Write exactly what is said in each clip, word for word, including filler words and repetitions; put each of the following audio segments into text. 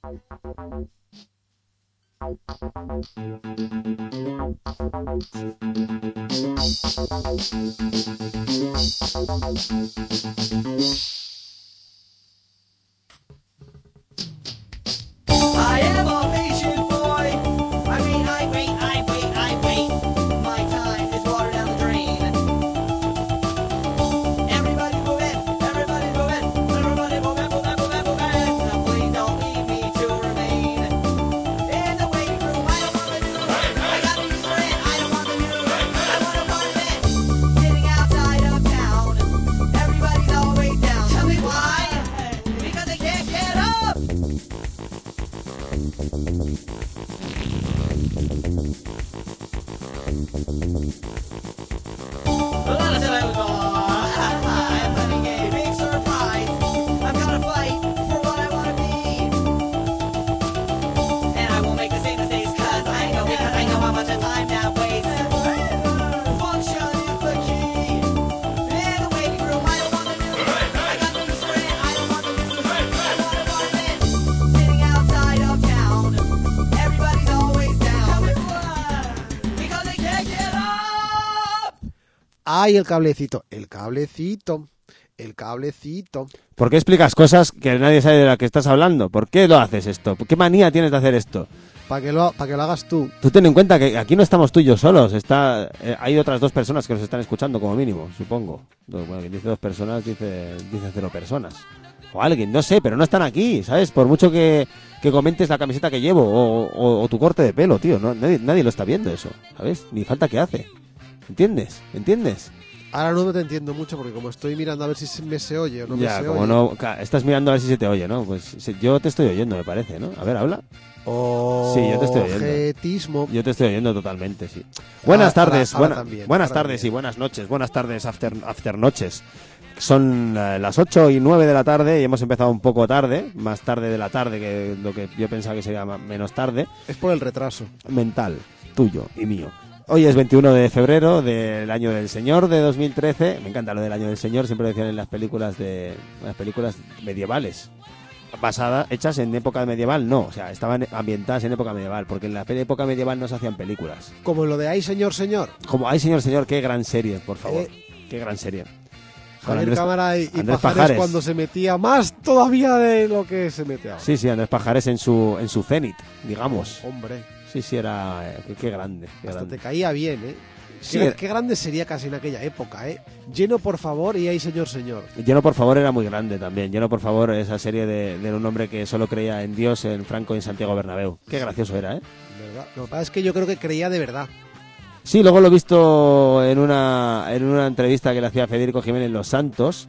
I am a patient boy. I mean, I wait, I wait, I wait. My time is water down the drain. Everybody move in, everybody move in, everybody move in, move in, move in, move in. Now please don't leave me to remain in the waiting room. I don't want the news. I got the news for it. I don't want the news. I want a part of it. Sitting outside of town. Everybody's always down. Tell me why? Because they can't get up. I'm having a big surprise. I'm gonna fight for what I wanna be. And I won't make the same mistakes cause I know, because I know how much time that wastes. Function is the key. In the waiting room, I don't want the news. I got the news for it, I don't want the news. I want a part of it. Sitting outside of town. Everybody's always down. Because they can't get up. ¡Ay, el cablecito! El cablecito. El cablecito. ¿Por qué explicas cosas que nadie sabe de las que estás hablando? ¿Por qué lo haces esto? ¿Qué manía tienes de hacer esto? Para que, lo, pa que lo hagas tú. Tú ten en cuenta que aquí no estamos tú y yo solos. Está, eh, hay otras dos personas que nos están escuchando como mínimo, supongo. Bueno, quien dice dos personas dice, dice cero personas. O alguien, no sé, pero no están aquí, ¿sabes? Por mucho que, que comentes la camiseta que llevo o, o, o tu corte de pelo, tío. No, nadie, nadie lo está viendo eso, ¿sabes? Ni falta que hace. ¿Entiendes? ¿Entiendes? Ahora no te entiendo mucho porque como estoy mirando a ver si se me se oye o no Ya, me se como oye. no, ca- estás mirando a ver si se te oye, ¿no? Pues se- yo te estoy oyendo, me parece, ¿no? A ver, habla. Sí, yo te estoy oyendo. Objetismo. Yo te estoy oyendo totalmente, sí. Buenas Ahora- tardes, ahora buena- también, buenas ahora tardes también. y buenas noches. Buenas tardes, after, after noches. Son eh, las ocho y nueve de la tarde y hemos empezado un poco tarde, más tarde de la tarde que lo que yo pensaba que sería ma- menos tarde. Es por el retraso. Mental, tuyo y mío. Hoy es veintiuno de febrero del año del Señor de dos mil trece. Me encanta lo del año del Señor, siempre lo decían en las películas de en las películas medievales. Basadas, hechas en época medieval, no, o sea, estaban ambientadas en época medieval, porque en la pe- época medieval no se hacían películas. Como lo de ¡ay, señor, señor! Como, ay, señor, señor, qué gran serie, por favor. Eh, Qué gran serie. Con Javier Andrés- Cámara y, y Andrés Pajares, Pajares. cuando se metía más todavía de lo que se mete ahora. Sí, sí, Andrés Pajares en su en su cenit, digamos. Hombre, Sí, sí, era... eh, qué, qué grande, qué hasta grande. te caía bien, ¿eh? Sí, qué, era- qué grande sería casi en aquella época, ¿eh? Lleno, por favor, y ¡ay, señor, señor! Lleno por favor era muy grande también. Lleno por favor, esa serie de, de un hombre que solo creía en Dios, en Franco y en Santiago Bernabéu. Qué gracioso era, ¿eh? ¿Verdad? Lo que pasa es que yo creo que creía de verdad. Sí, luego lo he visto en una, en una entrevista que le hacía Federico Jiménez Los Santos.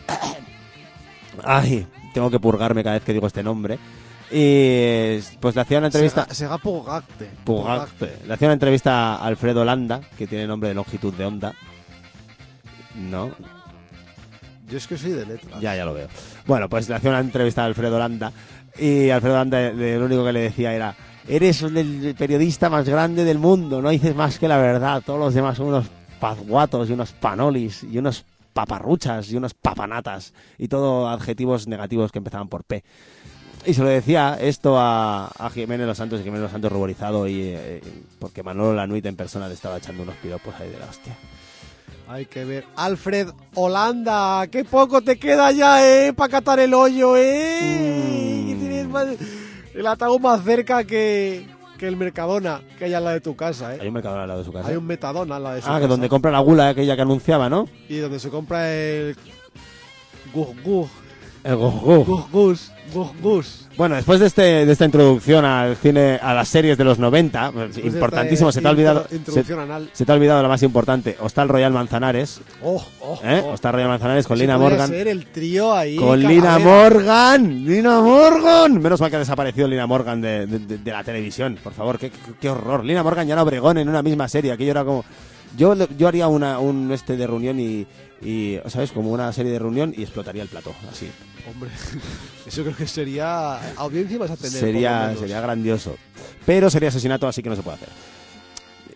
Ay, tengo que purgarme cada vez que digo este nombre. Y pues le hacía una entrevista... Sega, Sega Pugacte. Pugacte. Le hacía una entrevista a Alfredo Landa, que tiene nombre de longitud de onda. No, Yo es que soy de letras. ya, ya lo veo. Bueno, pues le hacía una entrevista a Alfredo Landa y Alfredo Landa eh, lo único que le decía era: eres el periodista más grande del mundo, no dices más que la verdad, todos los demás son unos pazguatos y unos panolis y unos paparruchas y unos papanatas y todo adjetivos negativos que empezaban por P. Y se lo decía esto a, a Jiménez Los Santos, y Jiménez Los Santos ruborizado, y eh, porque Manolo Lanuit en persona le estaba echando unos piropos ahí de la hostia. Hay que ver. Alfred Holanda, qué poco te queda ya, ¿eh? Para catar el hoyo, ¿eh? Mm. Y tienes más- el ataúd más cerca que, que el Mercadona, que hay al lado de tu casa, ¿eh? Hay un mercador al lado de su casa. Hay un Metadona al lado de su Ah, casa. que donde compra la gula aquella que anunciaba, ¿no? Y donde se compra el... Gus Gus. El gogo. Gus Gus. Gus Gus. Bueno, después de, este, de esta introducción al cine, a las series de los noventa, pues, Después de importantísimo, esta se te ha olvidado, intro- Introducción se, anal. se te ha olvidado la más importante, Hostal Royal Manzanares, Oh, oh, ¿eh? oh. Hostal Royal Manzanares con Ese Lina podría Morgan. ser el trío ahí. Con calavera. Lina Morgan, Lina Morgan. Menos mal que ha desaparecido Lina Morgan de, de- de- de la televisión, por favor, qué, qué, qué horror. Lina Morgan y Ana Obregón en una misma serie, aquello era como... Yo, yo haría una, un este de reunión y, y, ¿sabes? Como una serie de reunión y explotaría el plató, así. Hombre, eso creo que sería... Audiencia vas a tener. por lo Sería, menos. sería grandioso. Pero sería asesinato, así que no se puede hacer.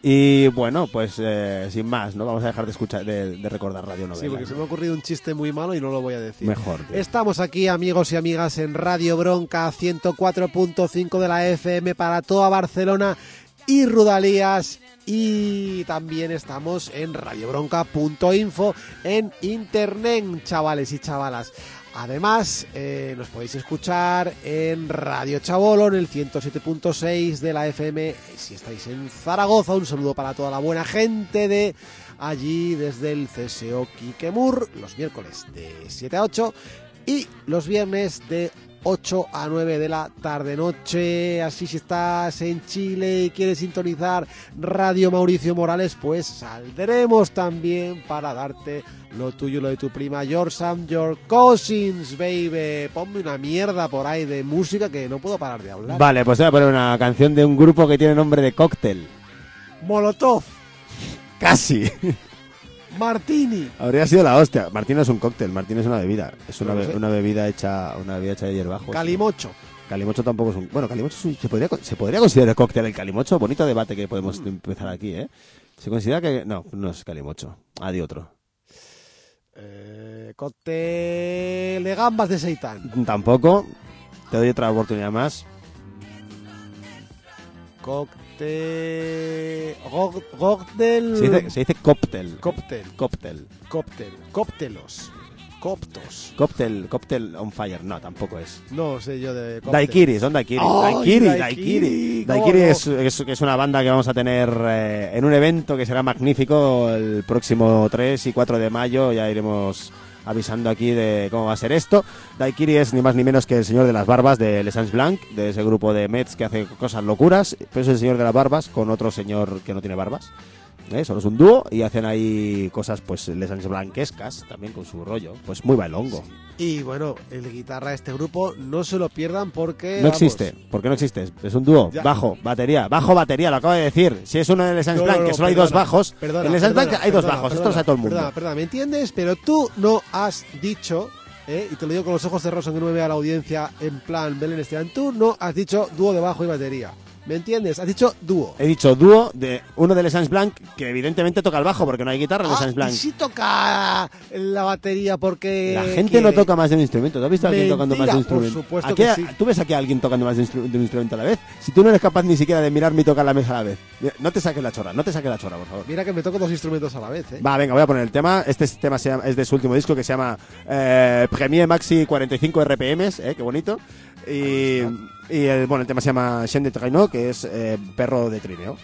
Y bueno, pues eh, sin más, ¿no? Vamos a dejar de escuchar, de, de recordar Radio Novela. Sí, porque se me ha ocurrido un chiste muy malo y no lo voy a decir. Mejor. tío. Estamos aquí, amigos y amigas, en Radio Bronca ciento cuatro punto cinco de la F M para toda Barcelona y Rudalías. Y también estamos en radiobronca punto info en internet, chavales y chavalas. Además, eh, nos podéis escuchar en Radio Chabolo, en el ciento siete punto seis de la F M. Si estáis en Zaragoza, un saludo para toda la buena gente de allí, desde el C S O Quiquemur, los miércoles de siete a ocho y los viernes de ocho a nueve de la tarde-noche. Así, si estás en Chile y quieres sintonizar Radio Mauricio Morales, pues saldremos también para darte lo tuyo, lo de tu prima, yours and your cousins, baby. Ponme una mierda por ahí de música que no puedo parar de hablar. Vale, pues te voy a poner una canción de un grupo que tiene nombre de cóctel. Molotov, Casi. Martini. Habría sido la hostia. Martini es un cóctel, Martini es una bebida. Es una, No lo be- sé. una bebida hecha una bebida hecha de hierbajos. Calimocho. Calimocho tampoco es un... Bueno, Calimocho es un- ¿se, podría, se podría considerar cóctel el Calimocho. Bonito debate que podemos Mm. empezar aquí, ¿eh? Se considera que... No, no es Calimocho. Ah, di otro. Eh, cóctel de gambas de seitán. Tampoco. Te doy otra oportunidad más. Cóctel... go- Cóctel... Se dice, se dice cóctel. Cóctel. Cóctel. Cóctel. Cóctelos. Coptos. Cóctel, cóctel on fire. No, tampoco es. No sé yo de cóctel. Daiquiri, son Daiquiri. ¡Ay, Daiquiri, Daiquiri! Daiquiri. ¿Cómo Daiquiri no? es, es, es una banda que vamos a tener eh, en un evento que será magnífico el próximo tres y cuatro de mayo. Ya iremos avisando aquí de cómo va a ser esto. Daiquiri es ni más ni menos que el señor de las barbas de Les Ans Blanc, de ese grupo de Mets que hace cosas locuras. Pero es el señor de las barbas con otro señor que no tiene barbas. ¿Eh? Solo es un dúo y hacen ahí cosas, pues, Les Ans Blanquescas, también con su rollo. Pues muy bailongo. Y bueno, el guitarra de este grupo no se lo pierdan porque... No vamos, existe. ¿Por qué no existe? Es un dúo. Ya. Bajo, batería. Bajo, batería, lo acabo de decir. Si es uno de Les Ans No, Blanc, no, que no, solo hay perdona, dos bajos. perdona, en Les Ans perdona, Blanc hay dos perdona, bajos. Esto perdona, lo sabe todo el mundo. Perdona, perdona, ¿me entiendes? Pero tú no has dicho, eh, y te lo digo con los ojos cerrados aunque no me vea la audiencia en plan Belén Esteban, tú no has dicho dúo de bajo y batería. ¿Me entiendes? Has dicho dúo. He dicho dúo de uno de Les Ans Blanc, que evidentemente toca el bajo porque no hay guitarra en Les Ah, Ans Blanc. y sí toca la batería porque... La gente quiere. no toca más de un instrumento. ¿Tú has visto a alguien tocando más de un Mentira, por instrumento? supuesto ¿A qué- que sí. ¿Tú ves aquí a alguien tocando más de un, instru- de un instrumento a la vez? Si tú no eres capaz ni siquiera de mirarme y tocar la mesa a la vez. Mira, no te saques la chorra, no te saques la chorra, por favor. Mira que me toco dos instrumentos a la vez, ¿eh? Va, venga, voy a poner el tema. Este tema se llama- es de su último disco que se llama eh, Premier Maxi cuarenta y cinco R P Ms, eh, qué bonito. Y, y el, bueno, el tema se llama Chien de Trainot, que es eh, perro de trineo.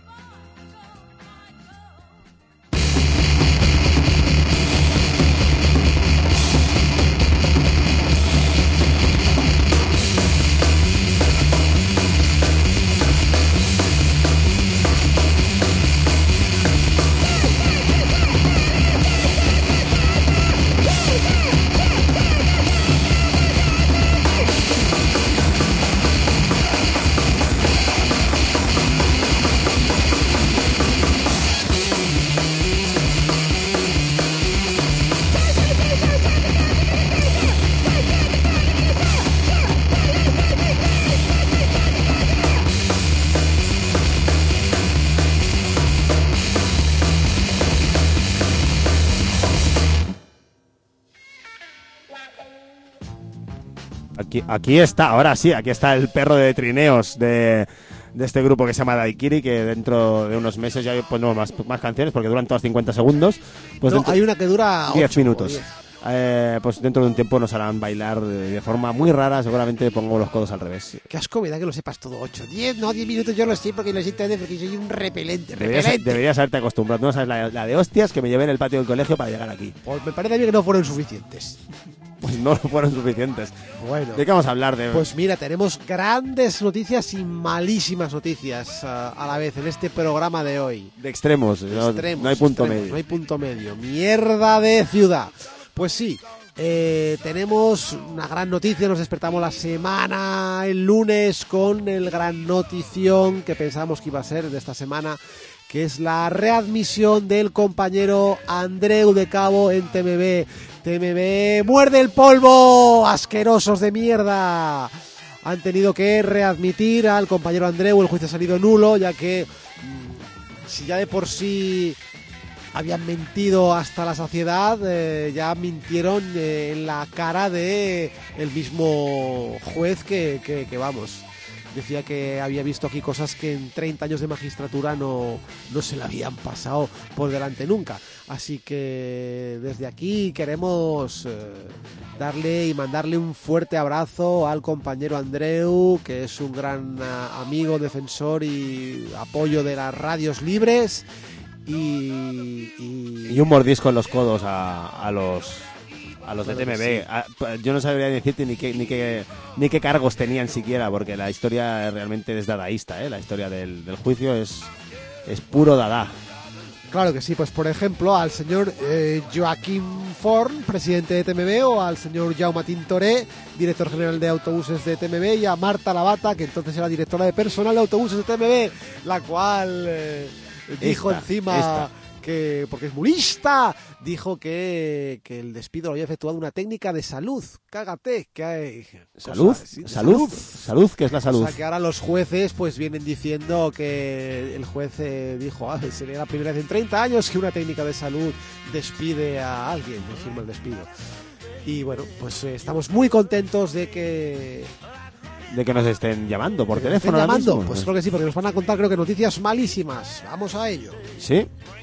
Aquí, aquí está, ahora sí, aquí está el perro de trineos de, de este grupo que se llama Daiquiri, que dentro de unos meses ya pues no más, más canciones porque duran todas cincuenta segundos. Pues no, dentro- hay una que dura diez ocho o minutos. diez. Eh, pues dentro de un tiempo nos harán bailar de, de forma muy rara, seguramente pongo los codos al revés. Qué asco me da que lo sepas todo. ocho, diez, no, diez minutos yo lo sé porque lo sé todo porque soy un repelente. Deberías, repelente. deberías haberte acostumbrado. No sabes la, la de hostias que me llevé en el patio del colegio para llegar aquí. Pues me parece a mí que no fueron suficientes. Pues no fueron suficientes. Bueno, ¿De qué vamos a hablar? De... pues mira, tenemos grandes noticias y malísimas noticias uh, a la vez en este programa de hoy. de extremos. No, Extremos, no hay punto extremos, medio. No hay punto medio. Mierda de ciudad. Pues sí, eh, tenemos una gran noticia. Nos despertamos la semana, el lunes, con el gran notición que pensamos que iba a ser de esta semana, que es la readmisión del compañero Andreu de Cabo en T M B. T M B muerde el polvo, asquerosos de mierda. Han tenido que readmitir al compañero Andreu, el juicio ha salido nulo, ya que si ya de por sí habían mentido hasta la saciedad, eh, ya mintieron eh, en la cara de el mismo juez que, que, que, vamos, decía que había visto aquí cosas que en treinta años de magistratura no, no se le habían pasado por delante nunca. Así que desde aquí queremos eh, darle y mandarle un fuerte abrazo al compañero Andreu, que es un gran uh, amigo, defensor y apoyo de las radios libres. Y, y... y un mordisco en los codos a, a los a los de T M B. Sí. Yo no sabría decirte ni qué ni qué ni qué cargos tenían siquiera, porque la historia realmente es dadaísta, ¿eh? La historia del, del juicio es es puro dada. Claro que sí, pues por ejemplo al señor eh, Joaquín Forn, presidente de T M B, o al señor Jaume Tintoré, director general de autobuses de T M B, y a Marta Lavata, que entonces era directora de personal de autobuses de T M B, la cual eh, dijo esta, encima esta. que, porque es muy lista, dijo que, que el despido lo había efectuado una técnica de salud. Cágate, que hay salud, cosas, ¿sí? salud, salud, salud, ¿qué es la salud? O sea que ahora los jueces pues vienen diciendo que el juez eh, dijo, ah, sería la primera vez en treinta años que una técnica de salud despide a alguien, le firma el despido. Y bueno, pues eh, estamos muy contentos de que de que nos estén llamando por ¿De que teléfono. ¿Estén llamando? Mismo? Pues creo que sí, porque nos van a contar, creo que noticias malísimas. Vamos a ello. Sí.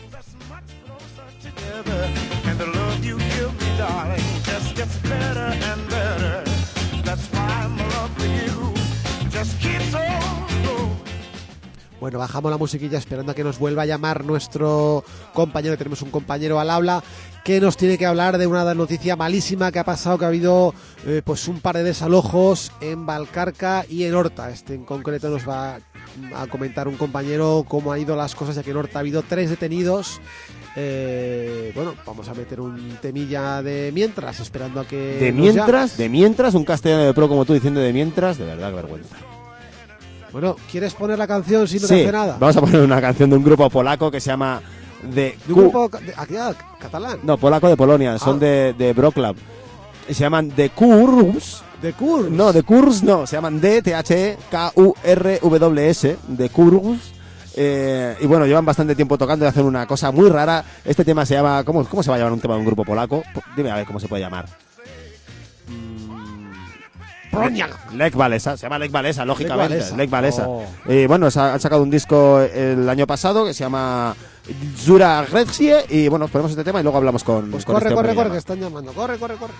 Bueno, bajamos la musiquilla esperando a que nos vuelva a llamar nuestro compañero. Tenemos un compañero al habla que nos tiene que hablar de una noticia malísima que ha pasado, que ha habido eh, pues un par de desalojos en Valcarca y en Horta. Este en concreto nos va a comentar un compañero cómo han ido las cosas, ya que en Horta ha habido tres detenidos. Eh, bueno, vamos a meter un temilla de mientras, esperando a que... De mientras, de mientras, un castellano de pro como tú diciendo de mientras, de verdad, qué vergüenza. Bueno, ¿quieres poner la canción si no sí, te hace nada? Vamos a poner una canción de un grupo polaco que se llama The ¿De un Q... grupo de, aquí, ah, catalán? No, polaco de Polonia, son ah. de, de Wrocław. Se llaman The Kurws. ¿De Kurws? No, The Kurws no, se llaman D T H E K U R W S, The Kurws. Eh, y bueno, llevan bastante tiempo tocando y hacen una cosa muy rara. Este tema se llama... ¿Cómo, cómo se va a llamar un tema de un grupo polaco? Dime a ver cómo se puede llamar. Lech Walesa, se llama Lech Walesa, lógicamente. Lech Walesa. Oh. Eh, bueno, han sacado un disco el año pasado que se llama Zura Grecie. Y bueno, ponemos este tema y luego hablamos con. Pues con corre, este corre, corre, llama. que están llamando. Corre, corre, corre.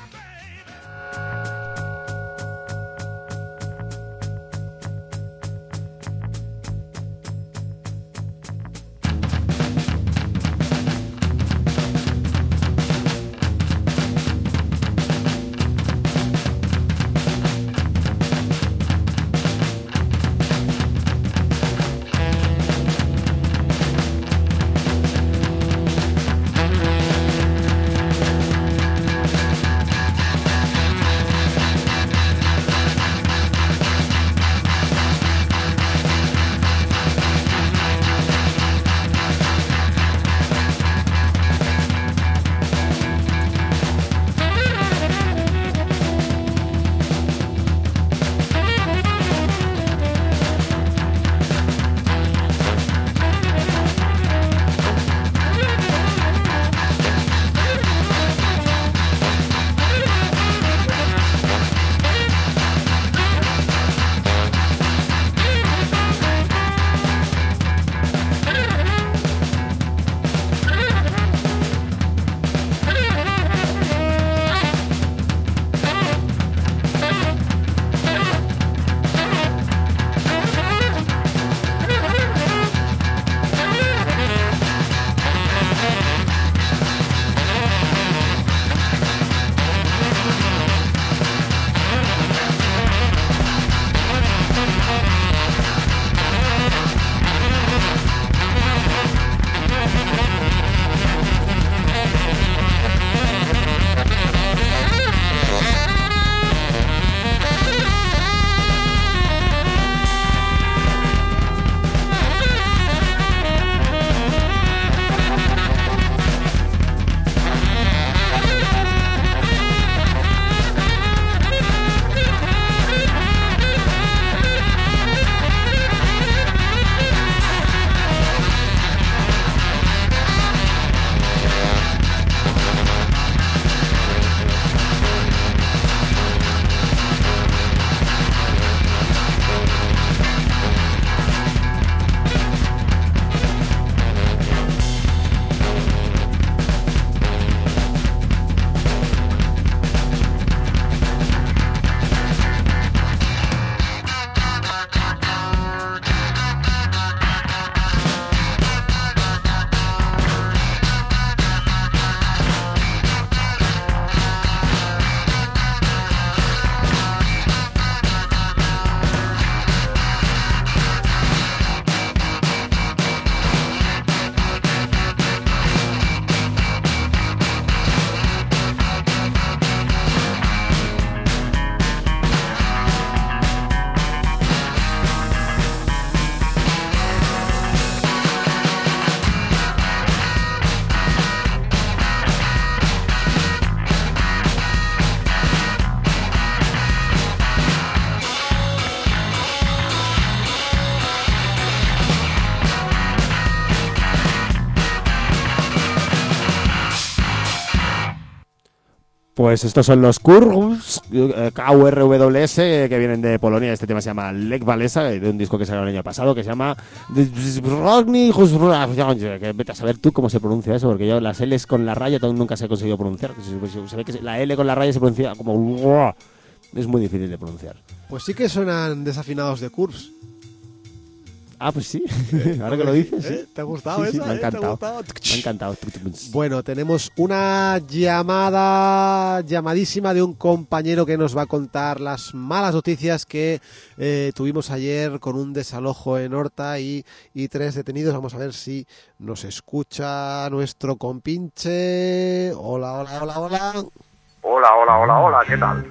Pues estos son los Kurws, K U R W S, que vienen de Polonia. Este tema se llama Lech Walesa, de un disco que salió el año pasado, que se llama... Que vete a saber tú cómo se pronuncia eso, porque yo las L's con la raya nunca se he conseguido pronunciar. Se ve que la L con la raya se pronuncia como... Es muy difícil de pronunciar. Pues sí que suenan desafinados de Kurws. Ah, pues sí. Ahora que lo dices, ¿Eh? sí. ¿Te ha gustado Sí, sí, esa? me ha ¿Eh? ¿Te ha encantado. gustado? Me ha encantado. Bueno, tenemos una llamada, llamadísima de un compañero que nos va a contar las malas noticias que eh, tuvimos ayer con un desalojo en Horta y, y tres detenidos. Vamos a ver si nos escucha nuestro compinche. Hola, hola, hola, hola. Hola, hola, hola, hola, ¿qué tal?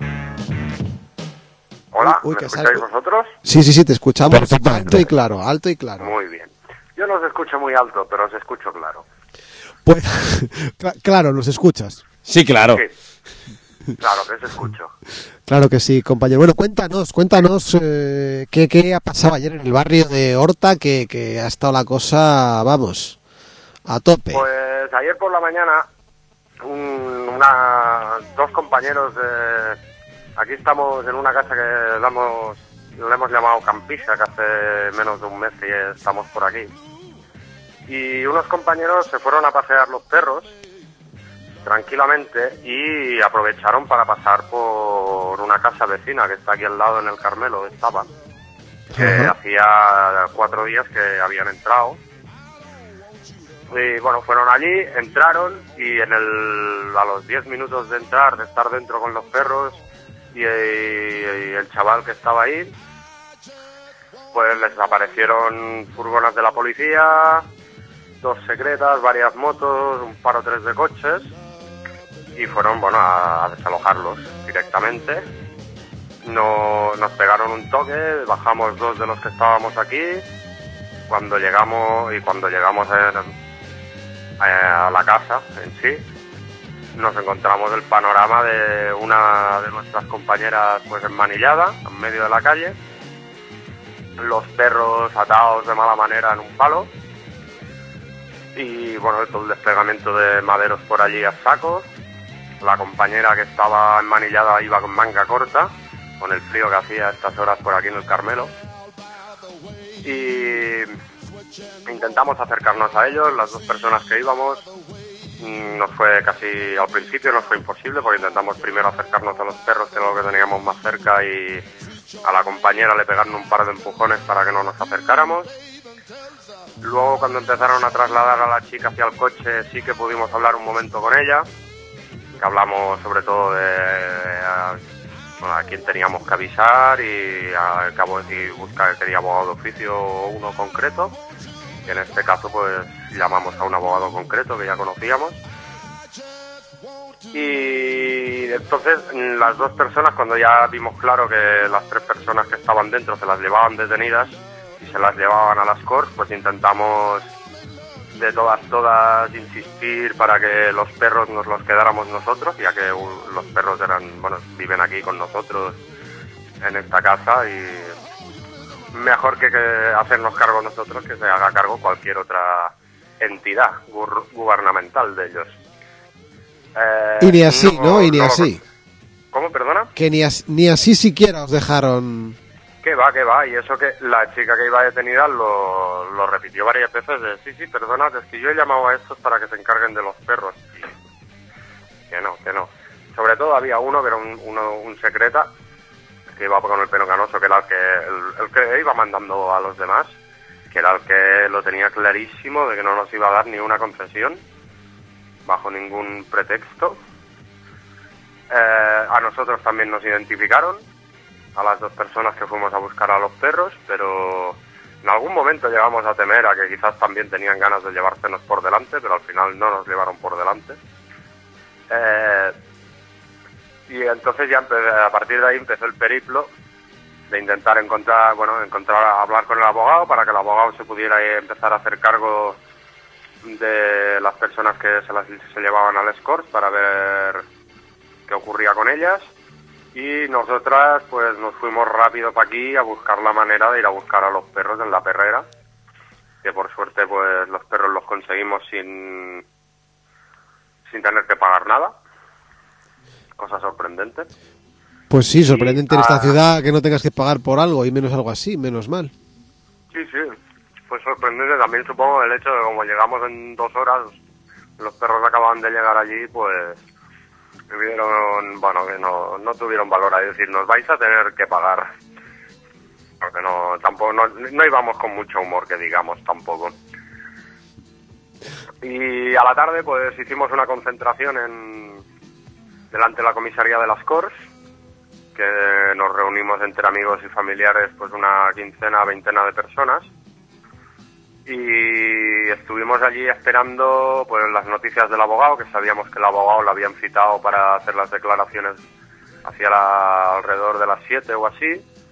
Hola, Uy, uy, ¿me que escucháis sal- vosotros? Sí, sí, sí, te escuchamos Perfectamente. alto y claro, alto y claro. Muy bien. Yo no os escucho muy alto, pero os escucho claro. Pues, cl- claro, nos escuchas. Sí, claro. Sí. Claro que os escucho. Claro que sí, compañero. Bueno, cuéntanos, cuéntanos eh, qué, qué ha pasado ayer en el barrio de Horta, que, que ha estado la cosa, vamos, a tope. Pues ayer por la mañana, un- una, dos compañeros de... Aquí estamos en una casa que le hemos, le hemos llamado Campisa, que hace menos de un mes que estamos por aquí. Y unos compañeros se fueron a pasear los perros tranquilamente y aprovecharon para pasar por una casa vecina que está aquí al lado en el Carmelo, estaba, que Ajá. hacía cuatro días que habían entrado. Y bueno, fueron allí, entraron y en el, a los diez minutos de entrar, de estar dentro con los perros y, y el chaval que estaba ahí, pues les aparecieron furgonas de la policía, dos secretas, varias motos, un par o tres de coches y fueron, bueno, a, a desalojarlos directamente. No, nos pegaron un toque, bajamos dos de los que estábamos aquí. Cuando llegamos y cuando llegamos en- a la casa en sí, nos encontramos el panorama de una de nuestras compañeras pues enmanillada en medio de la calle, los perros atados de mala manera en un palo y bueno, todo el desplegamiento de maderos por allí a sacos. La compañera que estaba enmanillada iba con manga corta, con el frío que hacía a estas horas por aquí en el Carmelo. Y intentamos acercarnos a ellos, las dos personas que íbamos. mm, Nos fue casi, al principio nos fue imposible porque intentamos primero acercarnos a los perros, que era lo que teníamos más cerca, y a la compañera le pegaron un par de empujones para que no nos acercáramos. Luego, cuando empezaron a trasladar a la chica hacia el coche, sí que pudimos hablar un momento con ella, que hablamos sobre todo de a, bueno, a quién teníamos que avisar y al cabo de buscar, quería abogado de oficio o uno concreto, y en este caso pues llamamos a un abogado concreto que ya conocíamos. Y entonces las dos personas, cuando ya vimos claro que las tres personas que estaban dentro se las llevaban detenidas y se las llevaban a las Corts, pues intentamos de todas, todas insistir para que los perros nos los quedáramos nosotros, ya que uh, los perros eran, bueno, viven aquí con nosotros en esta casa y mejor que, que hacernos cargo nosotros que se haga cargo cualquier otra entidad gur- gubernamental de ellos. Eh, Y ni así, ¿no? Y ni lo- así. ¿Cómo, perdona? Que ni, as- ni así siquiera os dejaron... Que va, que va, y eso que la chica que iba detenida lo, lo repitió varias veces de sí, sí, perdona, es que yo he llamado a estos para que se encarguen de los perros. Y que no, que no. Sobre todo había uno que era un, uno, un secreta, que iba con el pelo canoso, que era el que, el, el que iba mandando a los demás, que era el que lo tenía clarísimo de que no nos iba a dar ni una concesión, bajo ningún pretexto. Eh, a nosotros también nos identificaron, a las dos personas que fuimos a buscar a los perros, pero en algún momento llegamos a temer a que quizás también tenían ganas de llevársenos por delante, pero al final no nos llevaron por delante. Eh, y entonces ya empe- a partir de ahí empezó el periplo de intentar encontrar, bueno, encontrar, hablar con el abogado para que el abogado se pudiera eh, empezar a hacer cargo de las personas que se las se llevaban al escort para ver qué ocurría con ellas. Y nosotras pues nos fuimos rápido para aquí a buscar la manera de ir a buscar a los perros en la perrera, que por suerte pues los perros los conseguimos sin sin tener que pagar nada. cosa sorprendente. Pues sí, sorprendente Y, en esta ah, ciudad que no tengas que pagar por algo y menos algo así, menos mal. Sí, sí, fue sorprendente también, supongo, el hecho de que como llegamos en dos horas, los perros acababan de llegar allí, pues vieron, bueno, que no, no tuvieron valor a decir, nos vais a tener que pagar. Porque no, tampoco, no, no íbamos con mucho humor, que digamos, tampoco. Y a la tarde, pues hicimos una concentración en delante de la comisaría de las Corts, que nos reunimos entre amigos y familiares, pues una quincena, veintena de personas, y estuvimos allí esperando pues las noticias del abogado, que sabíamos que el abogado lo habían citado para hacer las declaraciones hacia la, alrededor de las siete o así,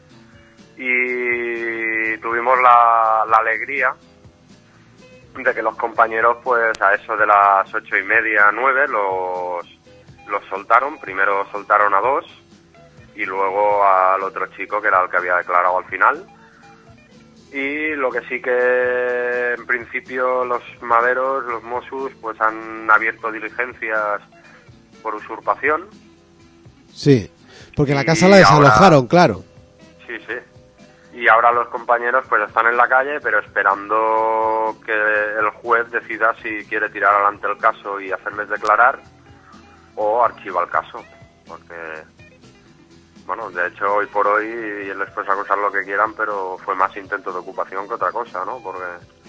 y tuvimos la, la alegría de que los compañeros, pues a eso de las ocho y media, nueve, los, los soltaron. Primero soltaron a dos y luego al otro chico, que era el que había declarado al final. Y lo que sí que en principio los maderos, los Mossos, pues han abierto diligencias por usurpación. Sí, porque la Y casa la desalojaron, ahora- claro. Sí, sí. Y ahora los compañeros pues están en la calle, pero esperando que el juez decida si quiere tirar adelante el caso y hacerles declarar o archiva el caso. Porque, bueno, de hecho hoy por hoy les puedes acusar lo que quieran, pero fue más intento de ocupación que otra cosa, ¿no? Porque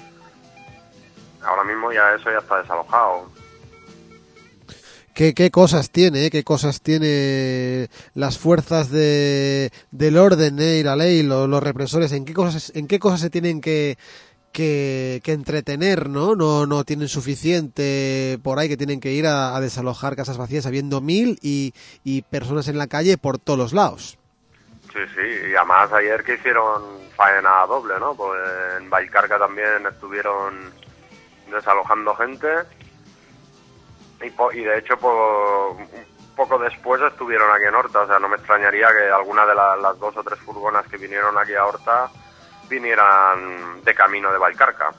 ahora mismo ya eso ya está desalojado. ¿Qué, qué cosas tiene, eh? ¿Qué cosas tiene las fuerzas de, del orden, eh? Y la ley, lo- los represores? ¿En qué cosas, en qué cosas se tienen que, que, que entretener, ¿no? No, no tienen suficiente por ahí, que tienen que ir a, a desalojar casas vacías habiendo mil y, y personas en la calle por todos los lados. Sí, sí, y además ayer que hicieron faena doble, ¿no? Pues en Vallcarca también estuvieron desalojando gente y, po- y de hecho po- un poco después estuvieron aquí en Horta, o sea, no me extrañaría que alguna de la- las dos o tres furgonas que vinieron aquí a Horta vinieran de camino de Vallcarca,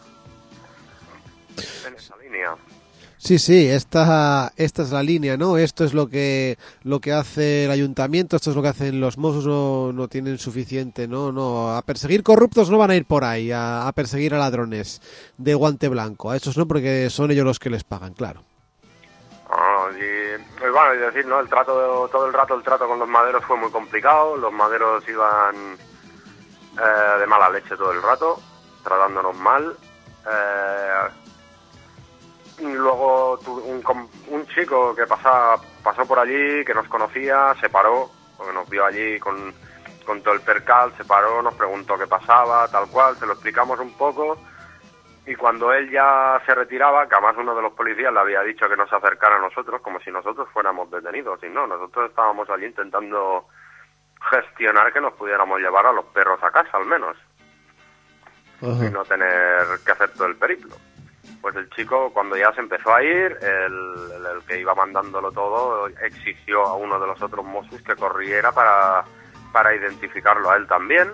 en esa línea. Sí, sí, esta, esta es la línea, ¿no? Esto es lo que lo que hace el ayuntamiento, esto es lo que hacen los Mossos, no, no tienen suficiente, ¿no? No, a perseguir corruptos no van a ir por ahí, a, a perseguir a ladrones de guante blanco, a esos no, porque son ellos los que les pagan, claro. Ah, y pues bueno, es decir, ¿no? El trato, todo el rato el trato con los maderos fue muy complicado, los maderos iban eh, de mala leche todo el rato, tratándonos mal. Eh, y luego tu- un, com- un chico que pasa, pasó por allí, que nos conocía, se paró, porque nos vio allí con, con todo el percal, se paró, nos preguntó qué pasaba, tal cual, se lo explicamos un poco. Y cuando él ya se retiraba, que además uno de los policías le había dicho que no se acercara a nosotros, como si nosotros fuéramos detenidos, y no, nosotros estábamos allí intentando gestionar que nos pudiéramos llevar a los perros a casa, al menos, y no tener que hacer todo el periplo. Pues el chico, cuando ya se empezó a ir, el, el, el que iba mandándolo todo exigió a uno de los otros Mossos que corriera para, para identificarlo a él también.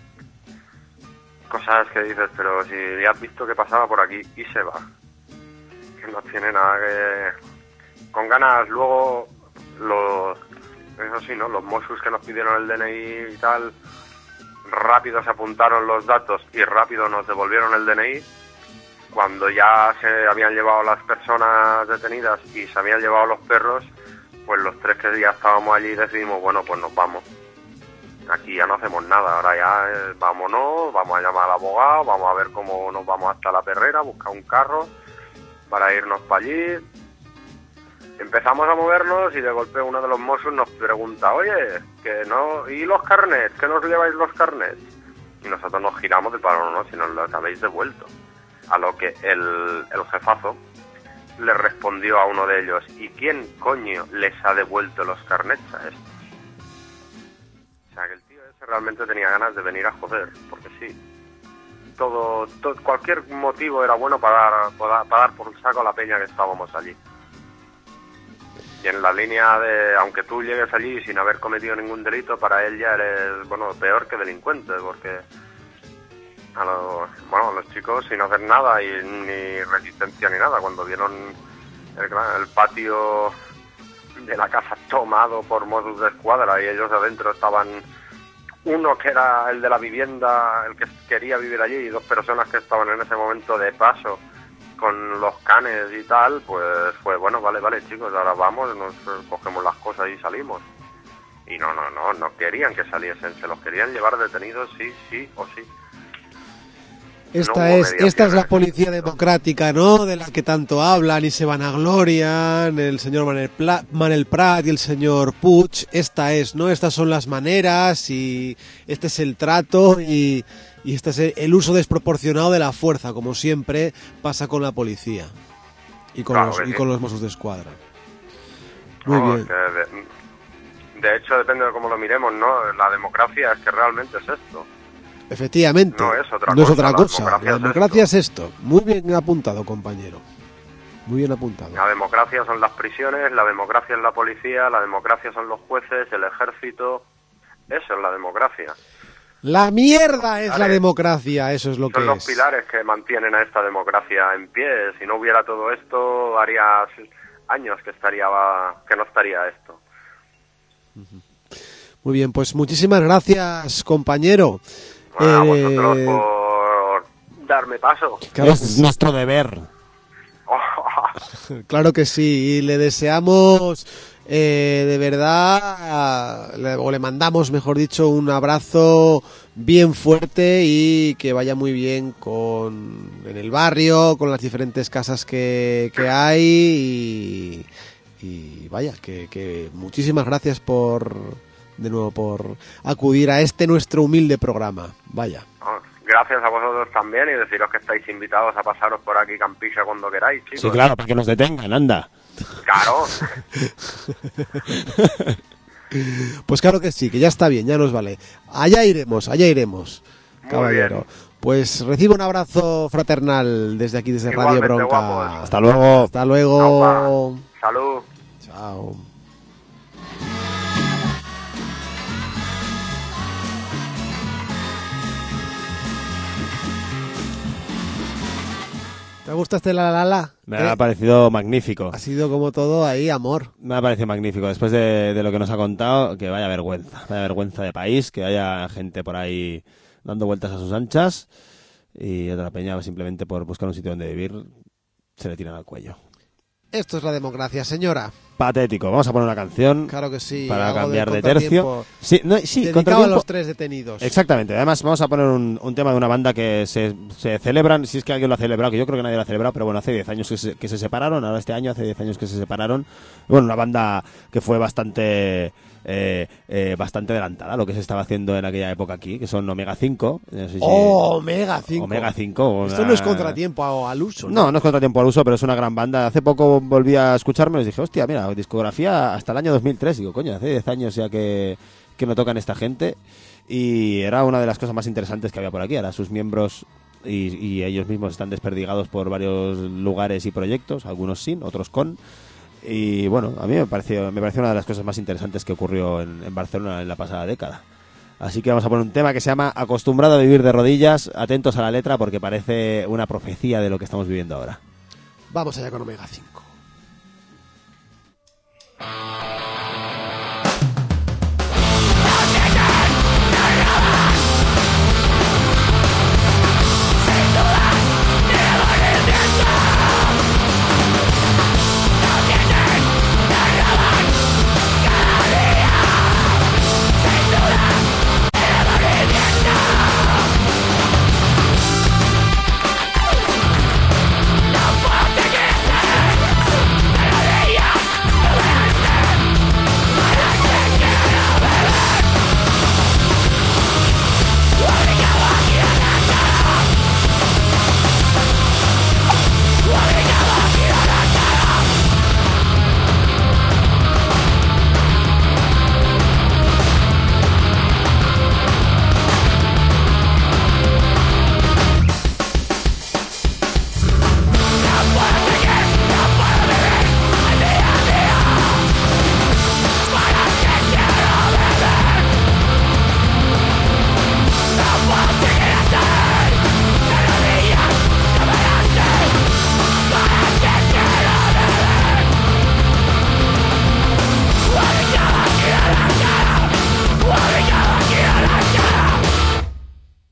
Cosas que dices, pero si ya has visto que pasaba por aquí y se va. Que no tiene nada que... Con ganas, luego, los... Eso sí, ¿no? Los Mossos que nos pidieron el D N I y tal, rápido se apuntaron los datos y rápido nos devolvieron el D N I. Cuando ya se habían llevado las personas detenidas y se habían llevado los perros, pues los tres que ya estábamos allí decidimos, bueno, pues nos vamos. Aquí ya no hacemos nada, ahora ya eh, vámonos, vamos a llamar al abogado, vamos a ver cómo nos vamos hasta la perrera, buscar un carro para irnos para allí. Empezamos a movernos y de golpe uno de los Mossos nos pregunta, oye, que no, ¿y los carnets? ¿Qué nos lleváis los carnets? Y nosotros nos giramos de palo, no, si nos los habéis devuelto. A lo que el, el jefazo le respondió a uno de ellos, ¿y quién coño les ha devuelto los carnets a estos? O sea, que el tío ese realmente tenía ganas de venir a joder, porque sí. Todo, todo cualquier motivo era bueno para dar, para, para dar por un saco a la peña que estábamos allí. Y en la línea de, aunque tú llegues allí sin haber cometido ningún delito, para él ya eres, bueno, peor que delincuente, porque a los, bueno, los chicos sin hacer nada y ni resistencia ni nada, cuando vieron el, el patio de la casa tomado por Mossos de Escuadra y ellos adentro estaban uno que era el de la vivienda, el que quería vivir allí, y dos personas que estaban en ese momento de paso con los canes y tal, pues fue, bueno, vale, vale chicos, ahora vamos, nos cogemos las cosas y salimos. Y no, no, no, no querían que saliesen, se los querían llevar detenidos sí, sí o sí. Esta No hubo es, mediación esta es la en policía ese sentido. democrática, ¿no? De la que tanto hablan y se vanaglorian, el señor Manel, Pla- Manel Prat y el señor Puig. Esta es, ¿no? Estas son las maneras y este es el trato y, y este es el uso desproporcionado de la fuerza, como siempre pasa con la policía y con, Claro los, que y sí. con los Mossos de Escuadra. Muy No, bien. es que de, de hecho, depende de cómo lo miremos, ¿no? La democracia es que realmente es esto. Efectivamente, No es otra no es cosa, otra la cosa. democracia La es democracia es esto. Muy bien apuntado, compañero. Muy bien apuntado. La democracia son las prisiones, la democracia es la policía, la democracia son los jueces, el ejército. Eso es la democracia. La mierda es la Pilares. democracia, eso es lo Son que los es. pilares que mantienen a esta democracia en pie. Si no hubiera todo esto, haría años que estaría que no estaría esto. Muy bien, pues muchísimas gracias, compañero. Bueno, a Eh, vosotros por darme paso. claro, Es nuestro deber. claro que sí, y le deseamos eh, de verdad, le- o le mandamos, mejor dicho, un abrazo bien fuerte y que vaya muy bien con en el barrio, con las diferentes casas que, que hay y, y vaya, que, que muchísimas gracias por, de nuevo, por acudir a este nuestro humilde programa. Vaya. Gracias a vosotros también y deciros que estáis invitados a pasaros por aquí Campilla cuando queráis, chicos. Sí, claro, para que nos detengan, anda. Claro. Pues claro que sí, que ya está bien, ya nos vale. Allá iremos, allá iremos, Muy caballero. bien. Pues recibo un abrazo fraternal desde aquí, desde Radio Igualmente, Bronca. guapos. Hasta luego. Hasta luego. Aupa. Salud. Chao. ¿Te gusta este la la la? Me ¿Eh? ha parecido magnífico. Ha sido como todo ahí, amor. Me ha parecido magnífico. Después de, de lo que nos ha contado, que vaya vergüenza. Vaya vergüenza de país, que haya gente por ahí dando vueltas a sus anchas y otra peña simplemente por buscar un sitio donde vivir se le tiran al cuello. Esto es la democracia, señora. Patético. Vamos a poner una canción Claro que sí. para algo cambiar de contratiempo. tercio. Sí, no, sí, Dedicado a contratiempo. los tres detenidos. Exactamente. Además, vamos a poner un, un tema de una banda que se, se celebran, si es que alguien lo ha celebrado, que yo creo que nadie lo ha celebrado, pero bueno, hace diez años que se, que se separaron, ahora este año hace diez años que se separaron. Bueno, una banda que fue bastante eh, eh, bastante adelantada a lo que se estaba haciendo en aquella época aquí, que son Omega cinco. No sé si- Oh, Omega cinco. Omega cinco. Esto una- no es contratiempo a- al uso, No, no es contratiempo al uso, pero es una gran banda. Hace poco volví a escucharme y les dije, hostia, mira, discografía hasta el año dos mil tres. Digo, coño, hace diez años ya que, que no tocan esta gente. Y era una de las cosas más interesantes que había por aquí. Ahora sus miembros y, y ellos mismos están desperdigados por varios lugares y proyectos, algunos sin, otros con. Y bueno, a mí me pareció, me pareció una de las cosas más interesantes que ocurrió en, en Barcelona en la pasada década. Así que vamos a poner un tema que se llama Acostumbrado a vivir de rodillas. Atentos a la letra porque parece una profecía de lo que estamos viviendo ahora. Vamos allá con Omega cinco. No puedo seguir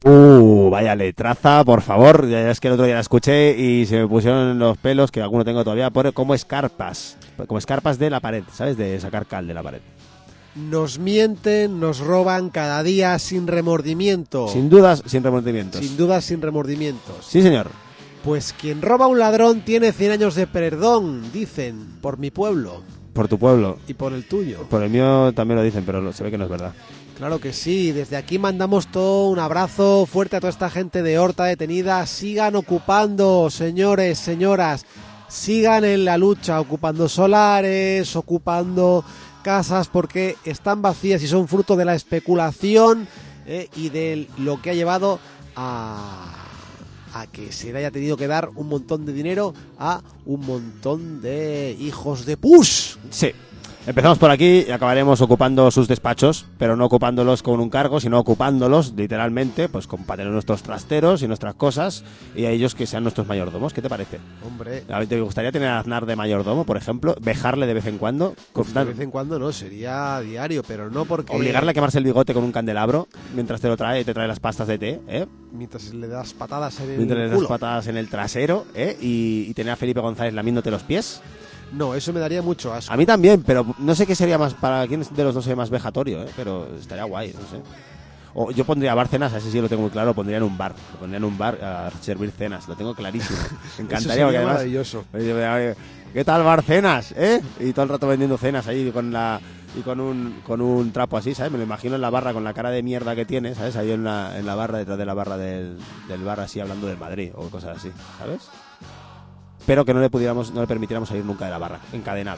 Uh, vaya letraza, por favor. Ya es que el otro día la escuché y se me pusieron los pelos, que alguno tengo todavía, por, como escarpas. Como escarpas de la pared, ¿sabes? De sacar cal de la pared. Nos mienten, nos roban cada día sin remordimiento. Sin dudas, sin remordimientos. Sin dudas, sin remordimientos. Sí, señor. Pues quien roba a un ladrón tiene cien años de perdón, dicen, por mi pueblo Por tu pueblo. y por el tuyo. Por el mío también lo dicen, pero lo- se ve que no es verdad. Claro que sí, desde aquí mandamos todo un abrazo fuerte a toda esta gente de Horta detenida. Sigan ocupando, señores, señoras, sigan en la lucha, ocupando solares, ocupando casas, porque están vacías y son fruto de la especulación eh, y de lo que ha llevado a, a que se le haya tenido que dar un montón de dinero a un montón de hijos de pus. Sí. Empezamos por aquí y acabaremos ocupando sus despachos, pero no ocupándolos con un cargo, sino ocupándolos literalmente, pues con, para tener nuestros trasteros y nuestras cosas, y a ellos que sean nuestros mayordomos. ¿Qué te parece? Hombre, A ver, ¿te gustaría tener a Aznar de mayordomo, por ejemplo? ¿Vejarle de vez en cuando? pues de vez en cuando no, sería diario, pero no porque... ¿Obligarle a quemarse el bigote con un candelabro mientras te lo trae y te trae las pastas de té? ¿eh? Mientras le das patadas en el Mientras le das culo. patadas en el trasero, ¿eh? y, y tener a Felipe González lamiéndote los pies. No, eso me daría mucho asco. A mí también, pero no sé qué sería más, para quién de los dos sería más vejatorio, ¿eh? Pero estaría guay, no sé. O yo pondría a Bárcenas, ese sí lo tengo muy claro, lo pondría en un bar. Lo pondría en un bar a servir cenas, lo tengo clarísimo. Me encantaría, Eso sería porque además... maravilloso. Oye, ¿qué tal Bárcenas, eh? Y todo el rato vendiendo cenas ahí con la... Y con un, con un trapo así, ¿sabes? Me lo imagino en la barra con la cara de mierda que tiene, ¿sabes? Ahí en la, en la barra, detrás de la barra del, del bar así, hablando del Madrid o cosas así, ¿sabes? Pero que no le pudiéramos, no le permitiéramos salir nunca de la barra, encadenado.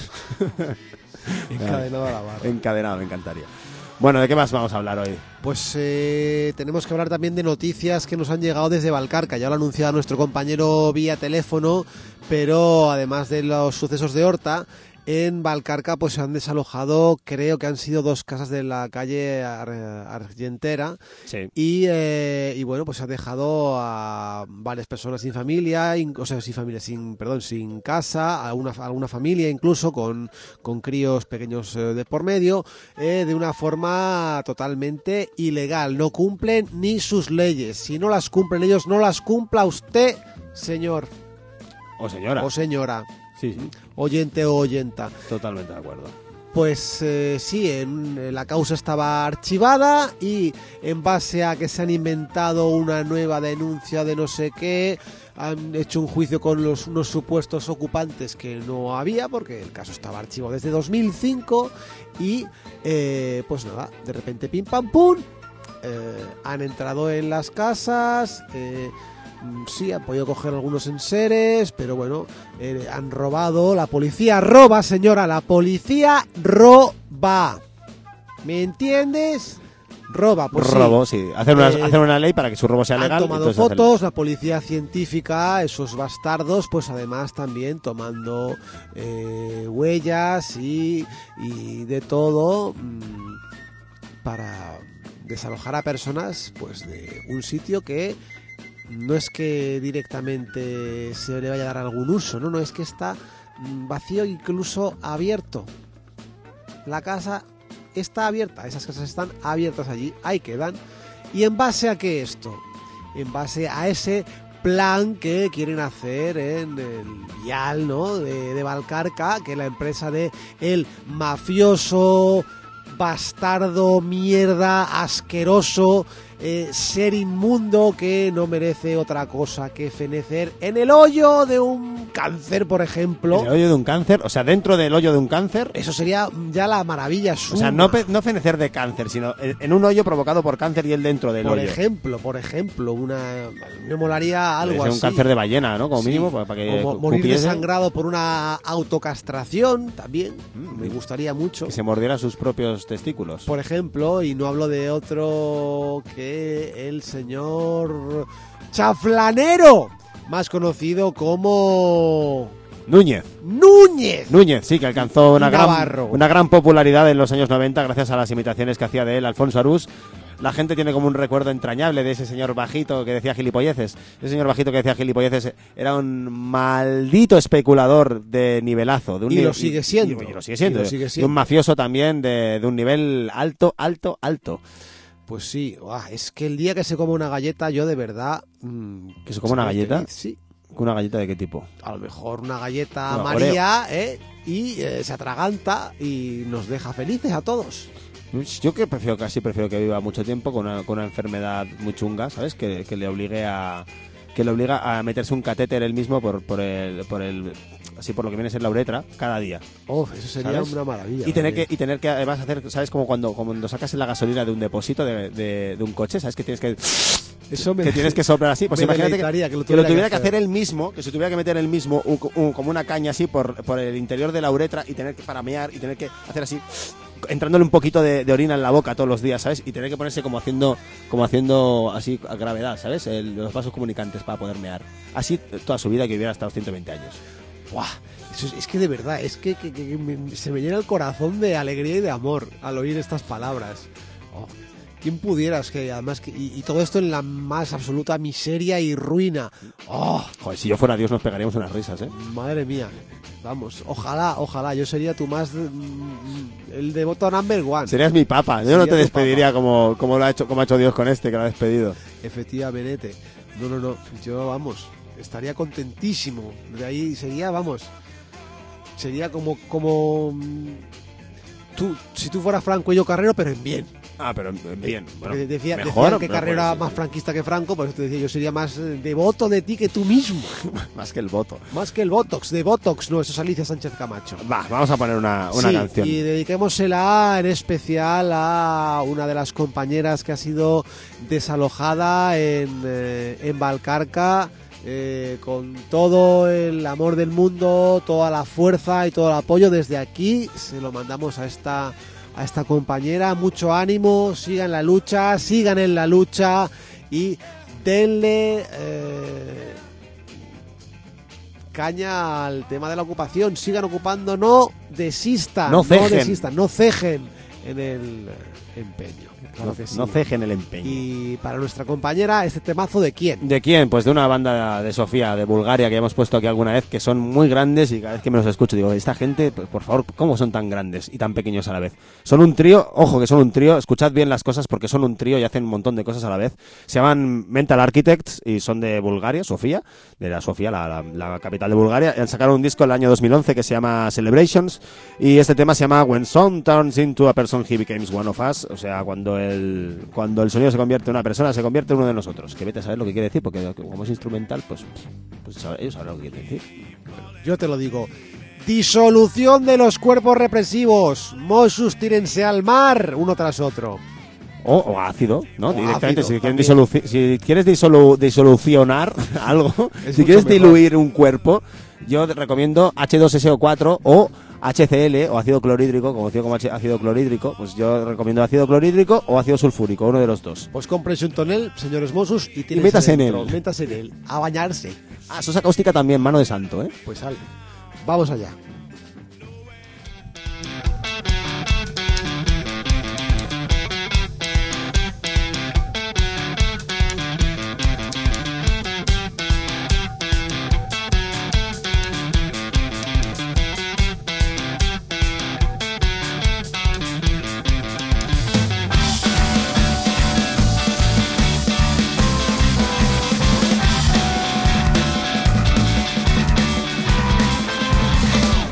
Encadenado a la barra. Encadenado, me encantaría. Bueno, ¿de qué más vamos a hablar hoy? Pues eh, tenemos que hablar también de noticias que nos han llegado desde Valcarca. Ya lo ha anunciado nuestro compañero vía teléfono, pero además de los sucesos de Horta, en Valcarca pues se han desalojado, creo que han sido dos casas de la calle Ar- Argentera. Sí. Y, eh, y bueno, pues ha dejado a varias personas sin familia, in- o sea, sin familia, sin, perdón, sin casa, a una, a alguna familia incluso con, con críos pequeños eh, de por medio, eh, de una forma totalmente ilegal. No cumplen ni sus leyes. Si no las cumplen ellos, no las cumpla usted, señor O señora. o señora, Sí, sí, oyente o oyenta. totalmente de acuerdo. Pues eh, sí, en, la causa estaba archivada y en base a que se han inventado una nueva denuncia de no sé qué, han hecho un juicio con los, unos supuestos ocupantes que no había porque el caso estaba archivado desde dos mil cinco y eh, pues nada, de repente pim pam pum, eh, han entrado en las casas, eh, mm, sí, han podido coger algunos enseres, pero bueno, eh, han robado, la policía roba, señora, la policía roba. ¿Me entiendes? Roba, pues sí. Robo, sí. Hacer una, Eh, hacer una ley para que su robo sea legal. Han tomado entonces hacer- fotos, la policía científica, esos bastardos, pues además también tomando eh, huellas y, y de todo mm, para desalojar a personas pues de un sitio que no es que directamente se le vaya a dar algún uso, no, no, es que está mm, vacío, incluso abierto. La casa está abierta, esas casas están abiertas allí, ahí quedan. ¿Y en base a qué esto? En base a ese plan que quieren hacer en el vial, ¿no? de, de Valcarca, que es la empresa de el mafioso, bastardo, mierda, asqueroso, eh, ser inmundo que no merece otra cosa que fenecer en el hoyo de un cáncer, por ejemplo. En el hoyo de un cáncer, o sea, dentro del hoyo de un cáncer. Eso sería ya la maravilla O suma. sea, no, pe- no fenecer de cáncer, sino en en un hoyo provocado por cáncer y él dentro del por hoyo. ejemplo, por ejemplo, una me molaría algo Debe ser así. un cáncer de ballena, ¿no? Como Sí. mínimo, para para que O mo- cu- morir cupiese, desangrado por una autocastración también, Mm, me gustaría mucho. que se mordiera sus propios testículos. Por ejemplo, y no hablo de otro que el señor Chaflanero, más conocido como Núñez. Núñez. Núñez, sí, que alcanzó una gran, Navarro. una gran popularidad en los años noventa gracias a las imitaciones que hacía de él Alfonso Arús. La gente tiene como un recuerdo entrañable de ese señor bajito que decía gilipolleces. Ese señor bajito que decía gilipolleces era un maldito especulador de nivelazo. De un Y nive- lo sigue siendo. Y, y lo sigue siendo. Y lo sigue Y siendo. un mafioso también de, de un nivel alto, alto, alto. Pues sí, uah, es que el día que se come una galleta, yo de verdad... Mmm, ¿Que se come una galleta? Feliz, sí. ¿Una galleta de qué tipo? A lo mejor una galleta Una María, ¿eh? Y eh, se atraganta y nos deja felices a todos. Yo que prefiero, casi prefiero que viva mucho tiempo con una, con una enfermedad muy chunga, ¿sabes? Que, que le obligue a... que le obliga a meterse un catéter él mismo por, por el... por el así por lo que viene a ser la uretra, cada día. Uf, eso sería ¿sabes? una maravilla. Y tener, que, también. y tener que además hacer, ¿sabes? Como cuando, como cuando sacas la gasolina de un depósito de, de, de un coche, ¿sabes? Que tienes que... Eso me, que tienes que soplar así, pues me imagínate que, deleitaría que lo tuviera tuviera que hacer. hacer él mismo, que se tuviera que meter él mismo un- un- como una caña así por, por el interior de la uretra y tener que paramear y tener que hacer así, entrándole un poquito de, de orina en la boca todos los días, ¿sabes? Y tener que ponerse como haciendo como haciendo así a gravedad, ¿sabes? El- los vasos comunicantes para poder mear. Así toda su vida, que hubiera estado ciento veinte años. Buah, eso es, es que de verdad, es que, que- que me- se me llena el corazón de alegría y de amor al oír estas palabras. Oh, ¿quién pudieras que además que, y, y todo esto en la más absoluta miseria y ruina? Oh, Joder, si yo fuera Dios nos pegaríamos unas risas, ¿eh? madre mía. Vamos, ojalá, ojalá, yo sería tu más mm, el devoto number one. Serías mi papa. Yo Sería no te tu despediría como, como lo ha hecho como ha hecho Dios con este, que lo ha despedido. Efectivamente. No, no, no. Yo, vamos, estaría contentísimo. De ahí sería, vamos, sería como, como mm, tú, si tú fueras Franco y yo Carrero, pero en bien. Ah, pero bien. Bueno, Porque decía, mejor, decían que pero Carrero era pues, más franquista que Franco, por eso te decía, yo sería más eh, devoto de ti que tú mismo. más que el voto. Más que el Botox, de Botox, no, eso es Alicia Sánchez Camacho. Va, vamos a poner una, una Sí, canción. y dediquémosela en especial a una de las compañeras que ha sido desalojada en, eh, en Valcarca, eh, con todo el amor del mundo, toda la fuerza y todo el apoyo desde aquí. Se lo mandamos a esta, a esta compañera. Mucho ánimo, sigan la lucha, sigan en la lucha y denle... eh, caña al tema de la ocupación, sigan ocupando, no desistan, No no, cejen. desistan, no cejen en el empeño. Claro no, que sí. no cejen el empeño. Y para nuestra compañera, este temazo de quién? ¿De quién? Pues de una banda de Sofía, de Bulgaria, que ya hemos puesto aquí alguna vez, que son muy grandes y cada vez que me los escucho digo, esta gente, pues, por favor, ¿cómo son tan grandes y tan pequeños a la vez? Son un trío, ojo que son un trío, escuchad bien las cosas porque son un trío y hacen un montón de cosas a la vez. Se llaman Mental Architects y son de Bulgaria, Sofía, de la Sofía, la, la, la capital de Bulgaria. Y han sacado un disco el año dos mil once que se llama Celebrations y este tema se llama When Sound Turns into a Person He Becomes One of Us, o sea, cuando el, cuando el sonido se convierte en una persona, se convierte en uno de nosotros. Que vete a saber lo que quiere decir, porque como es instrumental, pues, pues ellos sabrán lo que quiere decir. Yo te lo digo. Disolución de los cuerpos represivos. Mossos, tírense al mar, uno tras otro. O, o ácido, ¿no? O Directamente, ácido, si, quieren también. disoluci- si quieres disolu- disolucionar algo, Es si mucho quieres mejor. diluir un cuerpo, yo te recomiendo hache dos ese o cuatro o H C L o ácido clorhídrico, conocido como H- ácido clorhídrico, pues yo recomiendo ácido clorhídrico o ácido sulfúrico, uno de los dos. Pues cómprense un tonel, señores Mossos, y, tírense métase en dentro, él. métase en él. A bañarse. Ah, sosa cáustica también, mano de santo, ¿eh? Pues sale. Vamos allá. When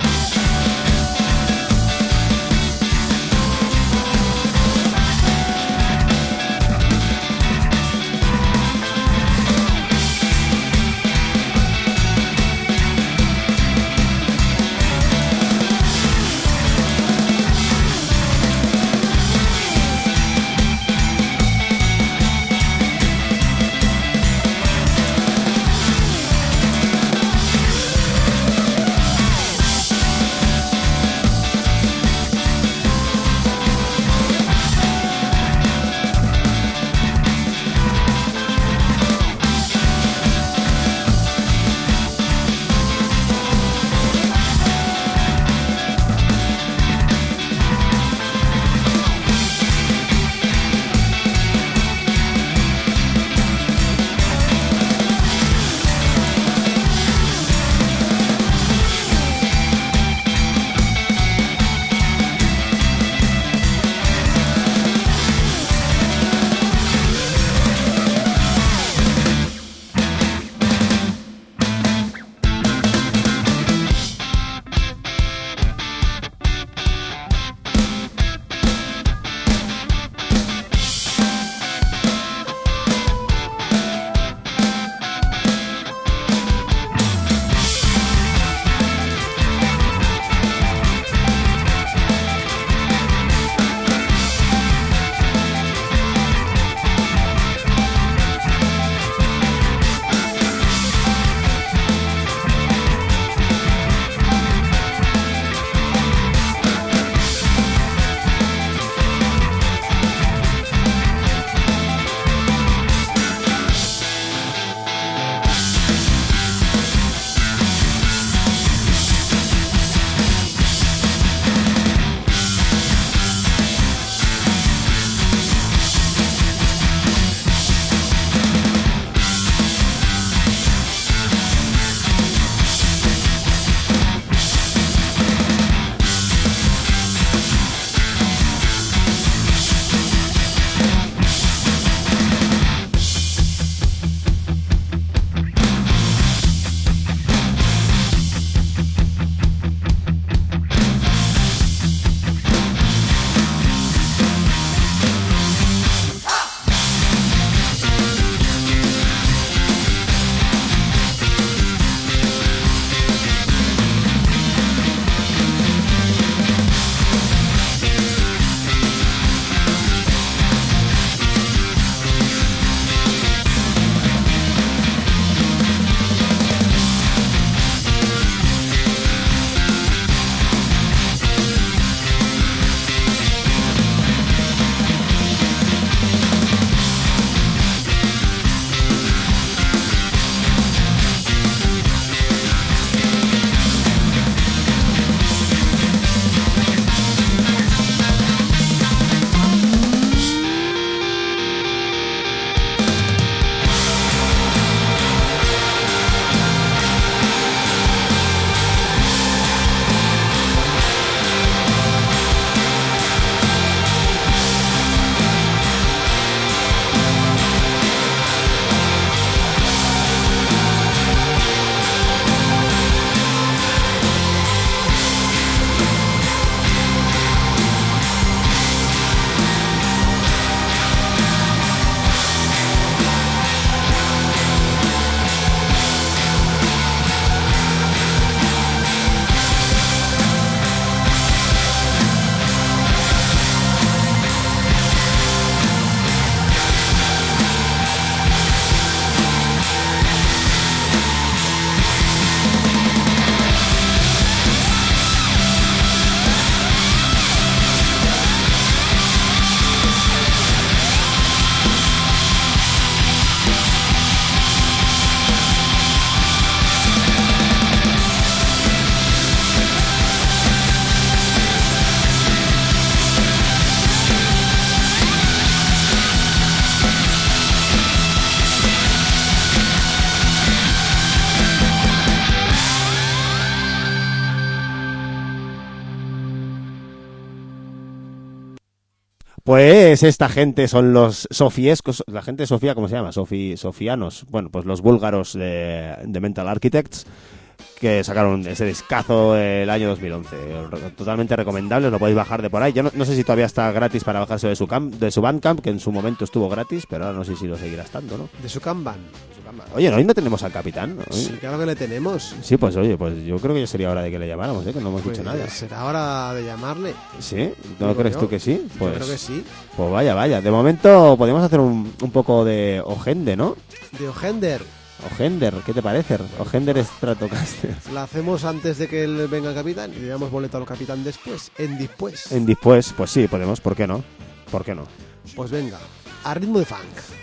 Pues esta gente son los sofiescos, la gente de Sofía, ¿cómo se llama? Sofi, sofianos, bueno, pues los búlgaros de, de Mental Architects, que sacaron ese discazo el año dos mil once. Totalmente recomendable, lo podéis bajar de por ahí. Yo no, no sé si todavía está gratis para bajarse de su, camp, de su Bandcamp, que en su momento estuvo gratis, pero ahora no sé si lo seguirá estando, ¿no? De su Kanban. Oye, ¿hoy no tenemos al capitán? ¿Hoy? Sí, claro que le tenemos. Sí, pues oye, pues yo creo que ya sería hora de que le llamáramos, ¿eh? Que no hemos Pues dicho nada. será hora de llamarle. ¿Sí? ¿No Digo crees yo. tú que sí? Pues, Yo creo que sí. pues vaya, vaya. De momento podríamos hacer un, un poco de Ojende, ¿no? De Ojender. Ojender, ¿qué te parece? Ojender Stratocaster. La hacemos antes de que él venga el capitán y le damos boleto al capitán después. En después. En después, pues sí, podemos, ¿por qué no? ¿Por qué no? Pues venga, a ritmo de funk.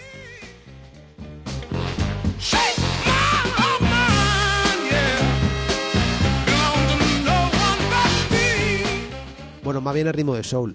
Bueno, más bien a ritmo de soul.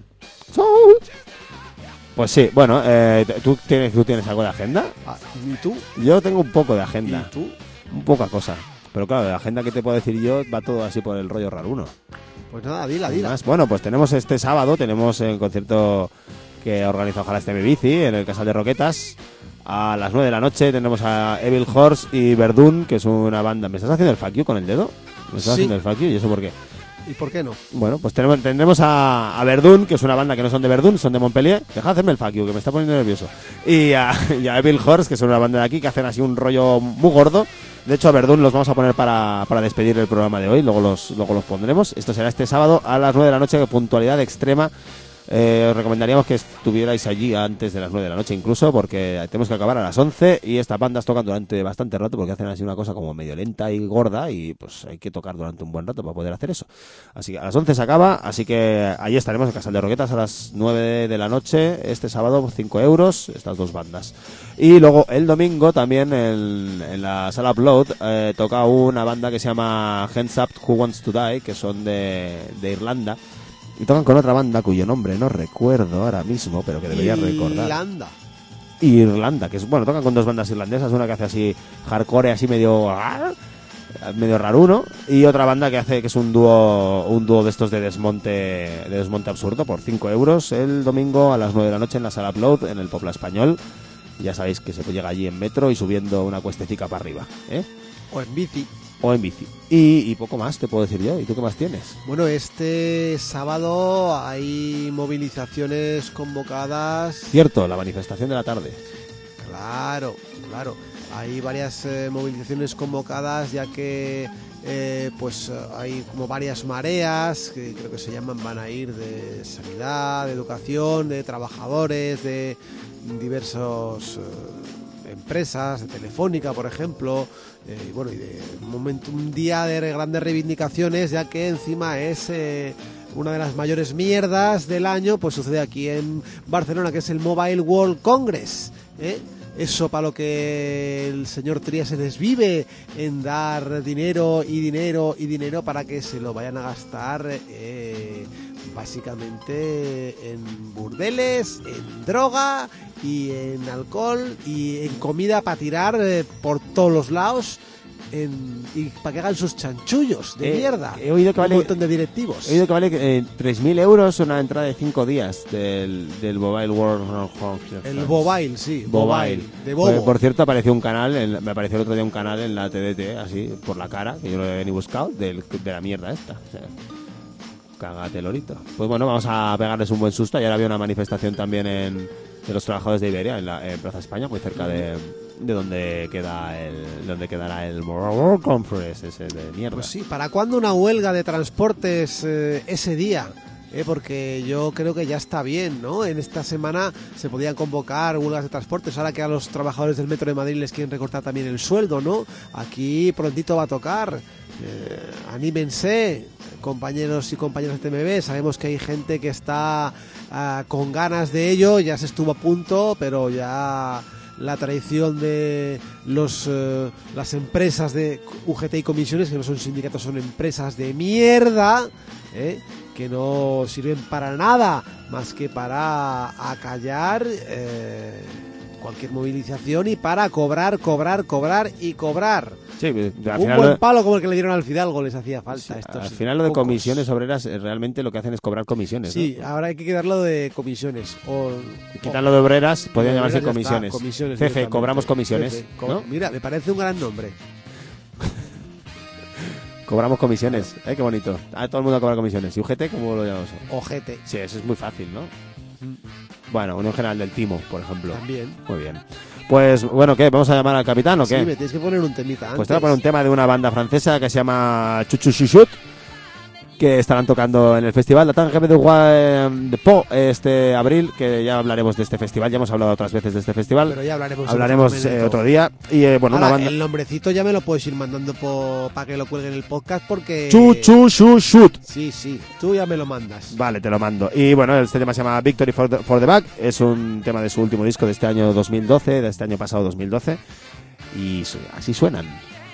Pues sí, bueno, eh, ¿tú, tienes, ¿tú tienes algo de agenda? Ah, ¿y tú? Yo tengo un poco de agenda. ¿Y tú? Un poca cosa. Pero claro, la agenda que te puedo decir yo va todo así por el rollo raruno. Pues nada, dila, dila. Además, bueno, pues tenemos este sábado, tenemos el concierto que organiza Ojalá esté mi bici en el Casal de Roquetas. A las nueve de la noche tenemos a Evil Horse y Verdun, que es una banda. ¿Me estás haciendo el fuck you con el dedo? ¿Me estás Sí. haciendo el fuck you? ¿Y eso por qué? ¿Y por qué no? Bueno, pues tenemos, tendremos a, a Verdun, que es una banda que no son de Verdun, son de Montpellier. Deja de hacerme el fuck you, que me está poniendo nervioso. Y a, y a Evil Horse, que son una banda de aquí, que hacen así un rollo muy gordo. De hecho, a Verdun los vamos a poner para, para despedir el programa de hoy, luego los, luego los pondremos. Esto será este sábado a las nueve de la noche, que puntualidad extrema. Eh, os recomendaríamos que estuvierais allí antes de las nueve de la noche incluso, porque tenemos que acabar a las once y estas bandas tocan durante bastante rato porque hacen así una cosa como medio lenta y gorda y pues hay que tocar durante un buen rato para poder hacer eso. Así que a las once se acaba, así que allí estaremos en Casal de Roquetas a las nueve de la noche este sábado por cinco euros, estas dos bandas. Y luego el domingo también en, en la sala Upload eh, toca una banda que se llama Hands Up Who Wants to Die, que son de, de Irlanda. Y tocan con otra banda cuyo nombre no recuerdo ahora mismo, pero que debería recordar. Irlanda. Irlanda, que es, bueno, tocan con dos bandas irlandesas, una que hace así hardcore, así medio medio raruno, y otra banda que hace que es un dúo un dúo de estos de desmonte de desmonte absurdo por cinco euros el domingo a las nueve de la noche en la sala Upload en el Popla Español. Ya sabéis que se llega allí en metro y subiendo una cuestecica para arriba, ¿eh? O en bici. O en bici. Y, y poco más te puedo decir yo. ¿Y tú qué más tienes? Bueno, este sábado hay movilizaciones convocadas. Cierto, la manifestación de la tarde. Claro, claro. Hay varias eh, movilizaciones convocadas ya que eh, pues eh, hay como varias mareas que creo que se llaman, van a ir de sanidad, de educación, de trabajadores, de diversos eh, empresas, de Telefónica, por ejemplo, eh, y bueno, y de un momento, un día de grandes reivindicaciones, ya que encima es eh, una de las mayores mierdas del año, pues sucede aquí en Barcelona, que es el Mobile World Congress, ¿eh? Eso para lo que el señor Trias se desvive en dar dinero y dinero y dinero para que se lo vayan a gastar eh, básicamente en burdeles, en droga y en alcohol y en comida para tirar eh, por todos los lados en, y para que hagan sus chanchullos de Eh, mierda. he oído que vale- un montón de directivos. He oído que vale eh, tres mil euros una entrada de cinco días del, del Mobile World Congress. El Mobile, sí, Mobile. de Por, Bobo. por cierto, apareció un canal, en- me apareció el otro día un canal en la T D T, así, por la cara, que yo no lo había ni buscado, del, de la mierda esta. O sea, cágate, lorito. Pues bueno, vamos a pegarles un buen susto. Ayer había una manifestación también en, de los trabajadores de Iberia, en, la, en Plaza España, muy cerca de, de donde queda el donde quedará el World Conference ese de mierda. Pues sí, ¿para cuándo una huelga de transportes eh, ese día? Eh, porque yo creo que ya está bien, ¿no? En esta semana se podían convocar huelgas de transportes, ahora que a los trabajadores del Metro de Madrid les quieren recortar también el sueldo, ¿no? Aquí prontito va a tocar. Eh, anímense, compañeros y compañeras de T M B, sabemos que hay gente que está ah, con ganas de ello, ya se estuvo a punto, pero ya la traición de los eh, las empresas de U G T y comisiones, que no son sindicatos, son empresas de mierda, ¿eh? Que no sirven para nada más que para acallar eh, cualquier movilización y para cobrar, cobrar, cobrar y cobrar. Sí, al Un final buen lo- palo como el que le dieron al Fidalgo les hacía falta. Estos al final lo de pocos. comisiones obreras eh, realmente lo que hacen es cobrar comisiones. Sí, ¿no? ahora hay que quitarlo de comisiones. O, Quitarlo de obreras, podrían de llamarse obreras ya comisiones. está, comisiones C C, directamente. cobramos comisiones. C C, co- ¿no? Mira, me parece un gran nombre. Cobramos comisiones. ¿Eh? Qué bonito. A todo el mundo cobra comisiones. ¿Y U G T cómo lo llamamos? Ojete. Sí, eso es muy fácil, ¿no? Bueno, Unión General del Timo, por ejemplo. También. Muy bien. Pues, bueno, ¿qué? ¿Vamos a llamar al capitán o qué? Sí, me tienes que poner un temita antes. Pues te voy a poner un tema de una banda francesa que se llama Chuchuchuchut, que estarán tocando en el festival La Tange de Guay de Po este abril, que ya hablaremos de este festival, ya hemos hablado otras veces de este festival. Pero ya hablaremos. en Hablaremos otro eh, momento. otro día. Y eh, bueno, Ahora, una banda. el nombrecito ya me lo puedes ir mandando para que lo cuelgue en el podcast porque... Chuchuchuchut. Sí, sí, tú ya me lo mandas. Vale, te lo mando. Y bueno, este tema se llama Victory for the, for the Back. Es un tema de su último disco de este año dos mil doce, de este año pasado dos mil doce. Y su- así suenan.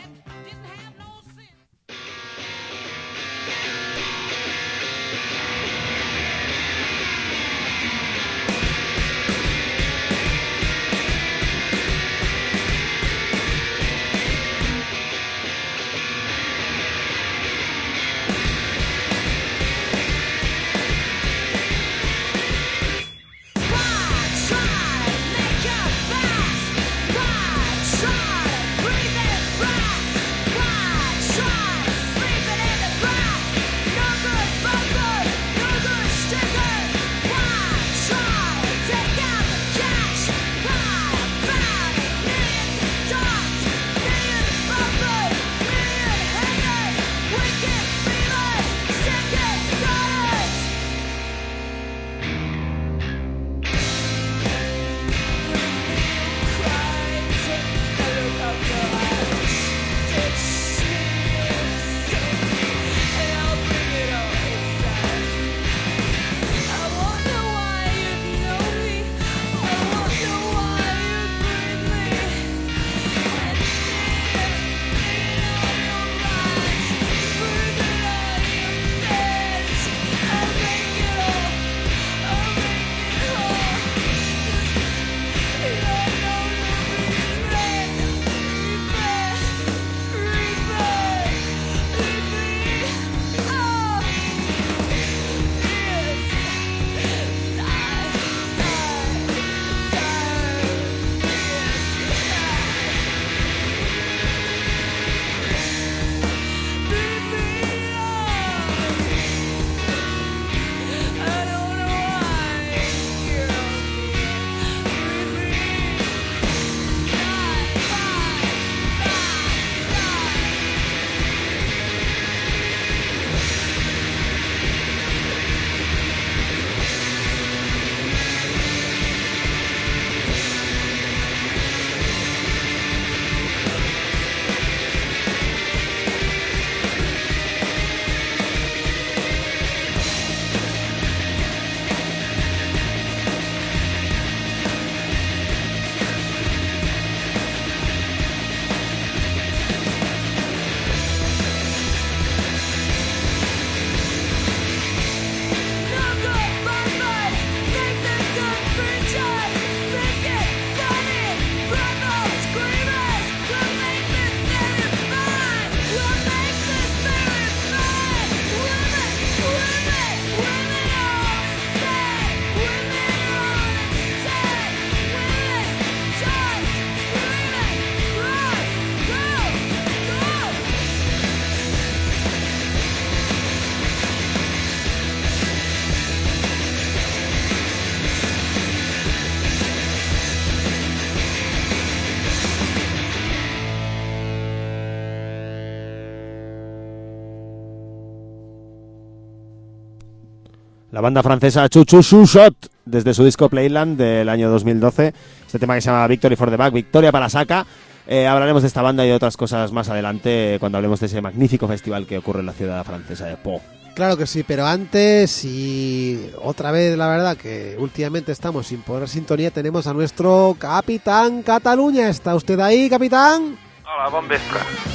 La banda francesa Chuchuchuchut, desde su disco Playland del año dos mil doce, este tema que se llama Victory for the Back, Victoria para Saca. Eh, hablaremos de esta banda y de otras cosas más adelante cuando hablemos de ese magnífico festival que ocurre en la ciudad francesa de Po. Claro que sí, pero antes y otra vez la verdad que últimamente estamos sin poner sintonía, tenemos a nuestro Capitán Cataluña. ¿Está usted ahí, capitán? Hola, bon vespre.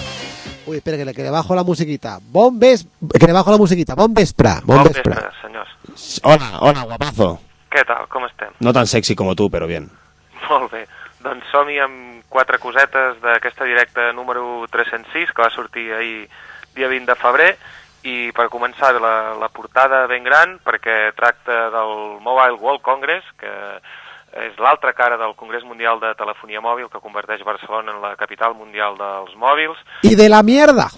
Uy, espera, que le, que le bajo la musiquita. Bon ves... Que le bajo la musiquita. Bon vespre. Bon, Bon vespre. vespre, senyors. Hola, hola, guapazo. Què tal, com estem? No tan sexy como tú, pero bien. Molt bé. Doncs som-hi amb quatre cosetes d'aquesta directa número tres-cents sis, que va sortir ahir dia vint de febrer, i per començar la, la portada ben gran, perquè tracta del Mobile World Congress, que és l'altra cara del Congrés Mundial de Telefonia Mòbil, que converteix Barcelona en la capital mundial dels mòbils. I de la mierda!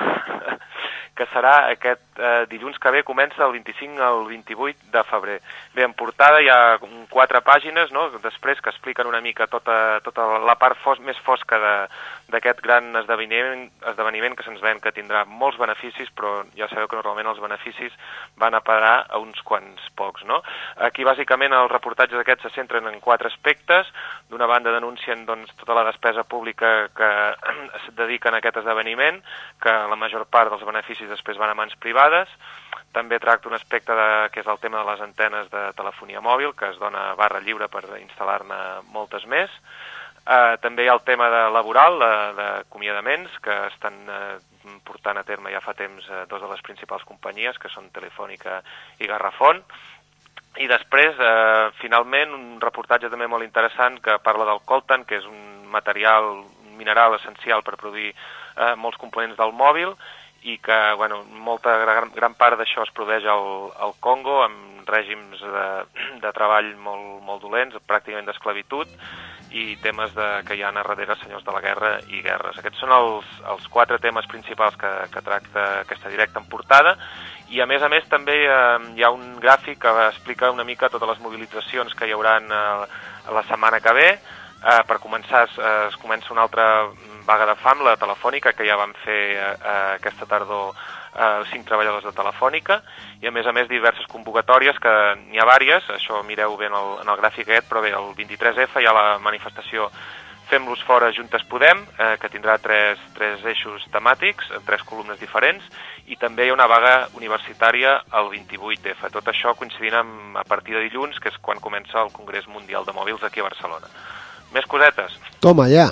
Que serà aquest eh, dilluns que ve, comença el vint-i-cinc al vint-i-vuit de febrer. Bé, en portada hi ha quatre pàgines, no?, després que expliquen una mica tota, tota la part fos, més fosca d'aquest gran esdeveniment, esdeveniment que se'ns ven que tindrà molts beneficis, però ja sabeu que normalment els beneficis van a parar a uns quants pocs, no? Aquí, bàsicament, els reportatges aquests se centren en quatre aspectes. D'una banda, denuncien doncs, tota la despesa pública que es dedica a aquest esdeveniment, que la major part dels beneficis després van a mans privades. També tracta un aspecte de, que és el tema de les antenes de telefonia mòbil, que es dona barra lliure per instal·lar-ne moltes més. Uh, també hi ha el tema de laboral, d'acomiadaments, que estan uh, portant a terme ja fa temps uh, dos de les principals companyies, que són Telefònica i Garrafón. I després, eh, finalment, un reportatge també molt interessant que parla del coltan, que és un material, un mineral essencial per produir eh, molts components del mòbil, i que, bueno, molta gran, gran part d'això es produeix al, al Congo, amb règims de, de treball molt, molt dolents, pràcticament d'esclavitud, i temes de, que hi ha a darrere senyors de la guerra i guerres. Aquests són els, els quatre temes principals que, que tracta aquesta directa en portada. I a més a més també eh, hi ha un gràfic que explica una mica totes les mobilitzacions que hi haurà eh, la setmana que ve. Eh, per començar es, eh, es comença una altra vaga de fam, la Telefònica, que ja van fer eh, aquesta tardor eh, cinc treballadors de Telefònica, i a més a més diverses convocatòries, que n'hi ha vàries, això mireu bé en el, en el gràfic aquest, però bé, el vint-i-tres efa hi ha la manifestació Fem-los fora, Juntes Podem, eh, que tindrà tres, tres eixos temàtics, tres columnes diferents, i també hi ha una vaga universitària el vint-i-vuit efa. Tot això coincidint amb, a partir de dilluns, que és quan comença el Congrés Mundial de Mòbils aquí a Barcelona. Més cosetes? Toma ya.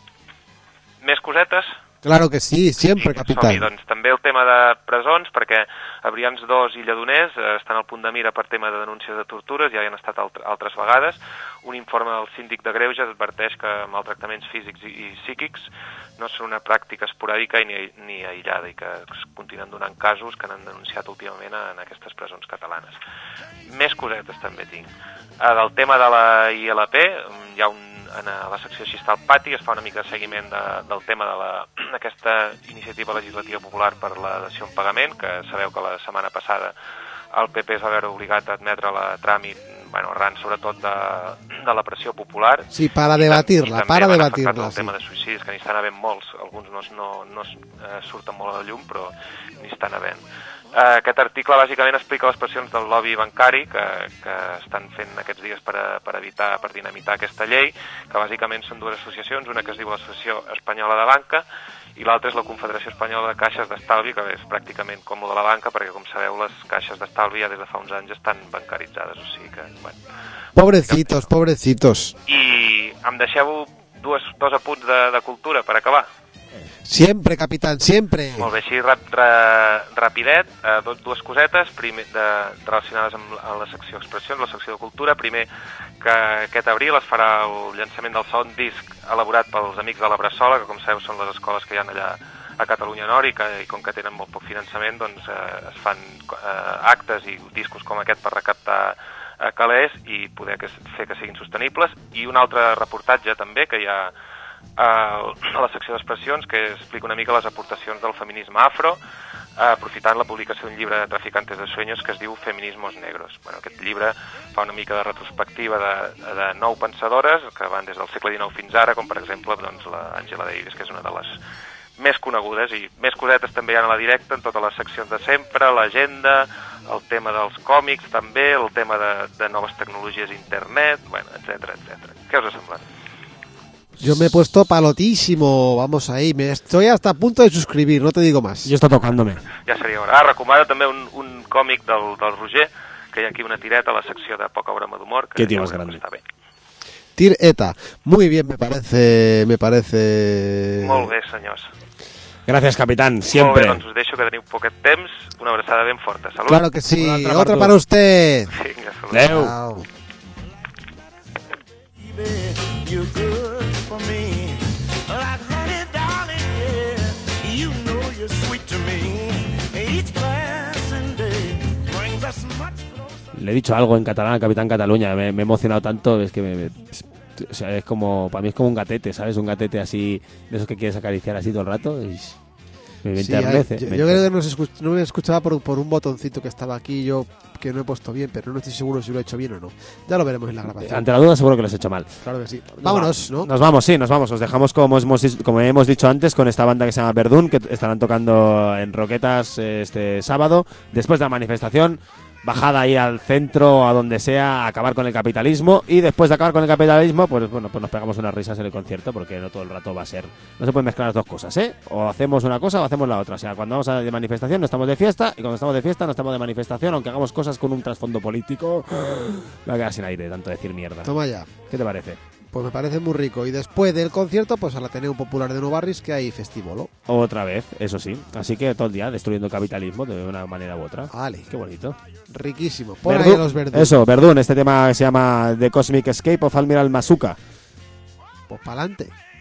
Més cosetes? Claro que sí, siempre, capitán. Som-hi, doncs també el tema de presons, perquè a Brians dos i Lledoners eh, estan al punt de mira per tema de denúncies de tortures, ja hi han estat alt altres vegades. Un informe del síndic de Greuges adverteix que maltractaments físics i, i psíquics no són una pràctica esporàdica i ni, ni aïllada, i que es continuen donant casos que n'han denunciat últimament en aquestes presons catalanes. Més cosetes també tinc. Eh, del tema de la I L P, hi ha un en la secció Així està el pati, es fa una mica de seguiment de, del tema d'aquesta iniciativa legislativa popular per la dació en pagament, que sabeu que la setmana passada el P P es va veure obligat a admetre-la a tràmit, bueno, arran sobretot de, de la pressió popular. Sí, para debatir-la, para debatir-la. El tema de suïcidis, que n'hi estan havent molts, alguns no, no, no eh, surten molt a la llum, però n'hi estan havent. Uh, aquest article bàsicament explica les pressions del lobby bancari que, que estan fent aquests dies per, a, per evitar, per dinamitar aquesta llei, que bàsicament són dues associacions, una que es diu l'Associació Espanyola de Banca i l'altra és la Confederació Espanyola de Caixes d'Estalvi, que és pràcticament com la de la banca, perquè com sabeu les caixes d'estalvi ja des de fa uns anys estan bancaritzades, o sigui que, bueno... Pobrecitos, pobrecitos. I em deixeu dues, dos apunts de, de cultura per acabar. Siempre, capitán, siempre. Molt bé, així rap, ra, rapidet, eh, dos, dues cosetes primer, de, relacionades amb, amb la secció expressions, la secció de cultura. Primer, que aquest abril es farà el llançament del segon disc elaborat pels Amics de la Bressola, que com sabeu són les escoles que hi ha allà a Catalunya Nord, i, que, i com que tenen molt poc finançament, doncs eh, es fan eh, actes i discos com aquest per recaptar eh, calés i poder que, fer que siguin sostenibles. I un altre reportatge també, que hi ha a la secció d'expressions, que explica una mica les aportacions del feminisme afro, aprofitant la publicació d'un llibre de Traficantes de Sueños que es diu Feminismos Negros. Bueno, aquest llibre fa una mica de retrospectiva de, de nou pensadores que van des del segle dinou fins ara, com per exemple doncs, l'Angela Davis, que és una de les més conegudes, i més cosetes també hi ha a la directa en totes les seccions de sempre, l'agenda, el tema dels còmics també, el tema de, de noves tecnologies internet, bueno, etcètera, etcètera. Què us ha semblat? Yo me he puesto palotísimo, vamos ahí, me estoy hasta a punto de suscribir, no te digo más. Yo está tocándome. Ja seria hora. Ah, recomano també un, un còmic del, del Roger, que hi ha aquí una tireta a la secció de Poca broma d'humor. Qué tío más grande. Està bé. Tir Eta, muy bien, me parece, me parece... Molt bé, senyors. Gracias, capitán, siempre. Molt bé, doncs us deixo que teniu poquet temps, una abraçada ben forta. Salut. Claro que sí, Otra otra para para usted. Vinga, salut. Adeu. Chao. you're good for me. Like honey, darling, yeah, you know you're sweet to me. Each passing day brings us much closer. Le he dicho algo en catalán al Capitán Cataluña, me, me he emocionado tanto, es que me, me- o sea, es como, para mí es como un gatete, ¿sabes? Un gatete así, de esos que quieres acariciar así todo el rato, y me Sí, hay- enternece. yo, me yo creo que no, se escuch- no me escuchaba por, por un botoncito que estaba aquí, yo que no he puesto bien, pero no estoy seguro si lo he hecho bien o no. Ya lo veremos en la grabación. Ante la duda seguro que lo has hecho mal. Claro que sí. Vámonos, ¿no? Nos vamos, sí, nos vamos. Os dejamos, como hemos, como hemos dicho antes, con esta banda que se llama Verdún, que estarán tocando en Roquetas eh, este sábado, después de la manifestación. Bajada ahí al centro, a donde sea, a acabar con el capitalismo. Y después de acabar con el capitalismo, pues bueno, pues nos pegamos unas risas en el concierto, porque no todo el rato va a ser. No se pueden mezclar las dos cosas, ¿eh? O hacemos una cosa o hacemos la otra. O sea, cuando vamos a de manifestación no estamos de fiesta, y cuando estamos de fiesta no estamos de manifestación, aunque hagamos cosas con un trasfondo político. Me va a quedar sin aire tanto decir mierda. Toma ya. ¿Qué te parece? Pues me parece muy rico. Y después del concierto, pues al Ateneo Popular de Novarris, que hay festivolo. Otra vez, eso sí. Así que todo el día destruyendo el capitalismo de una manera u otra. Vale. Qué bonito. Riquísimo. Por Verdún- ahí los verdes. Eso, Verdún. Este tema se llama The Cosmic Escape of Admiral Masuka. Pues para adelante.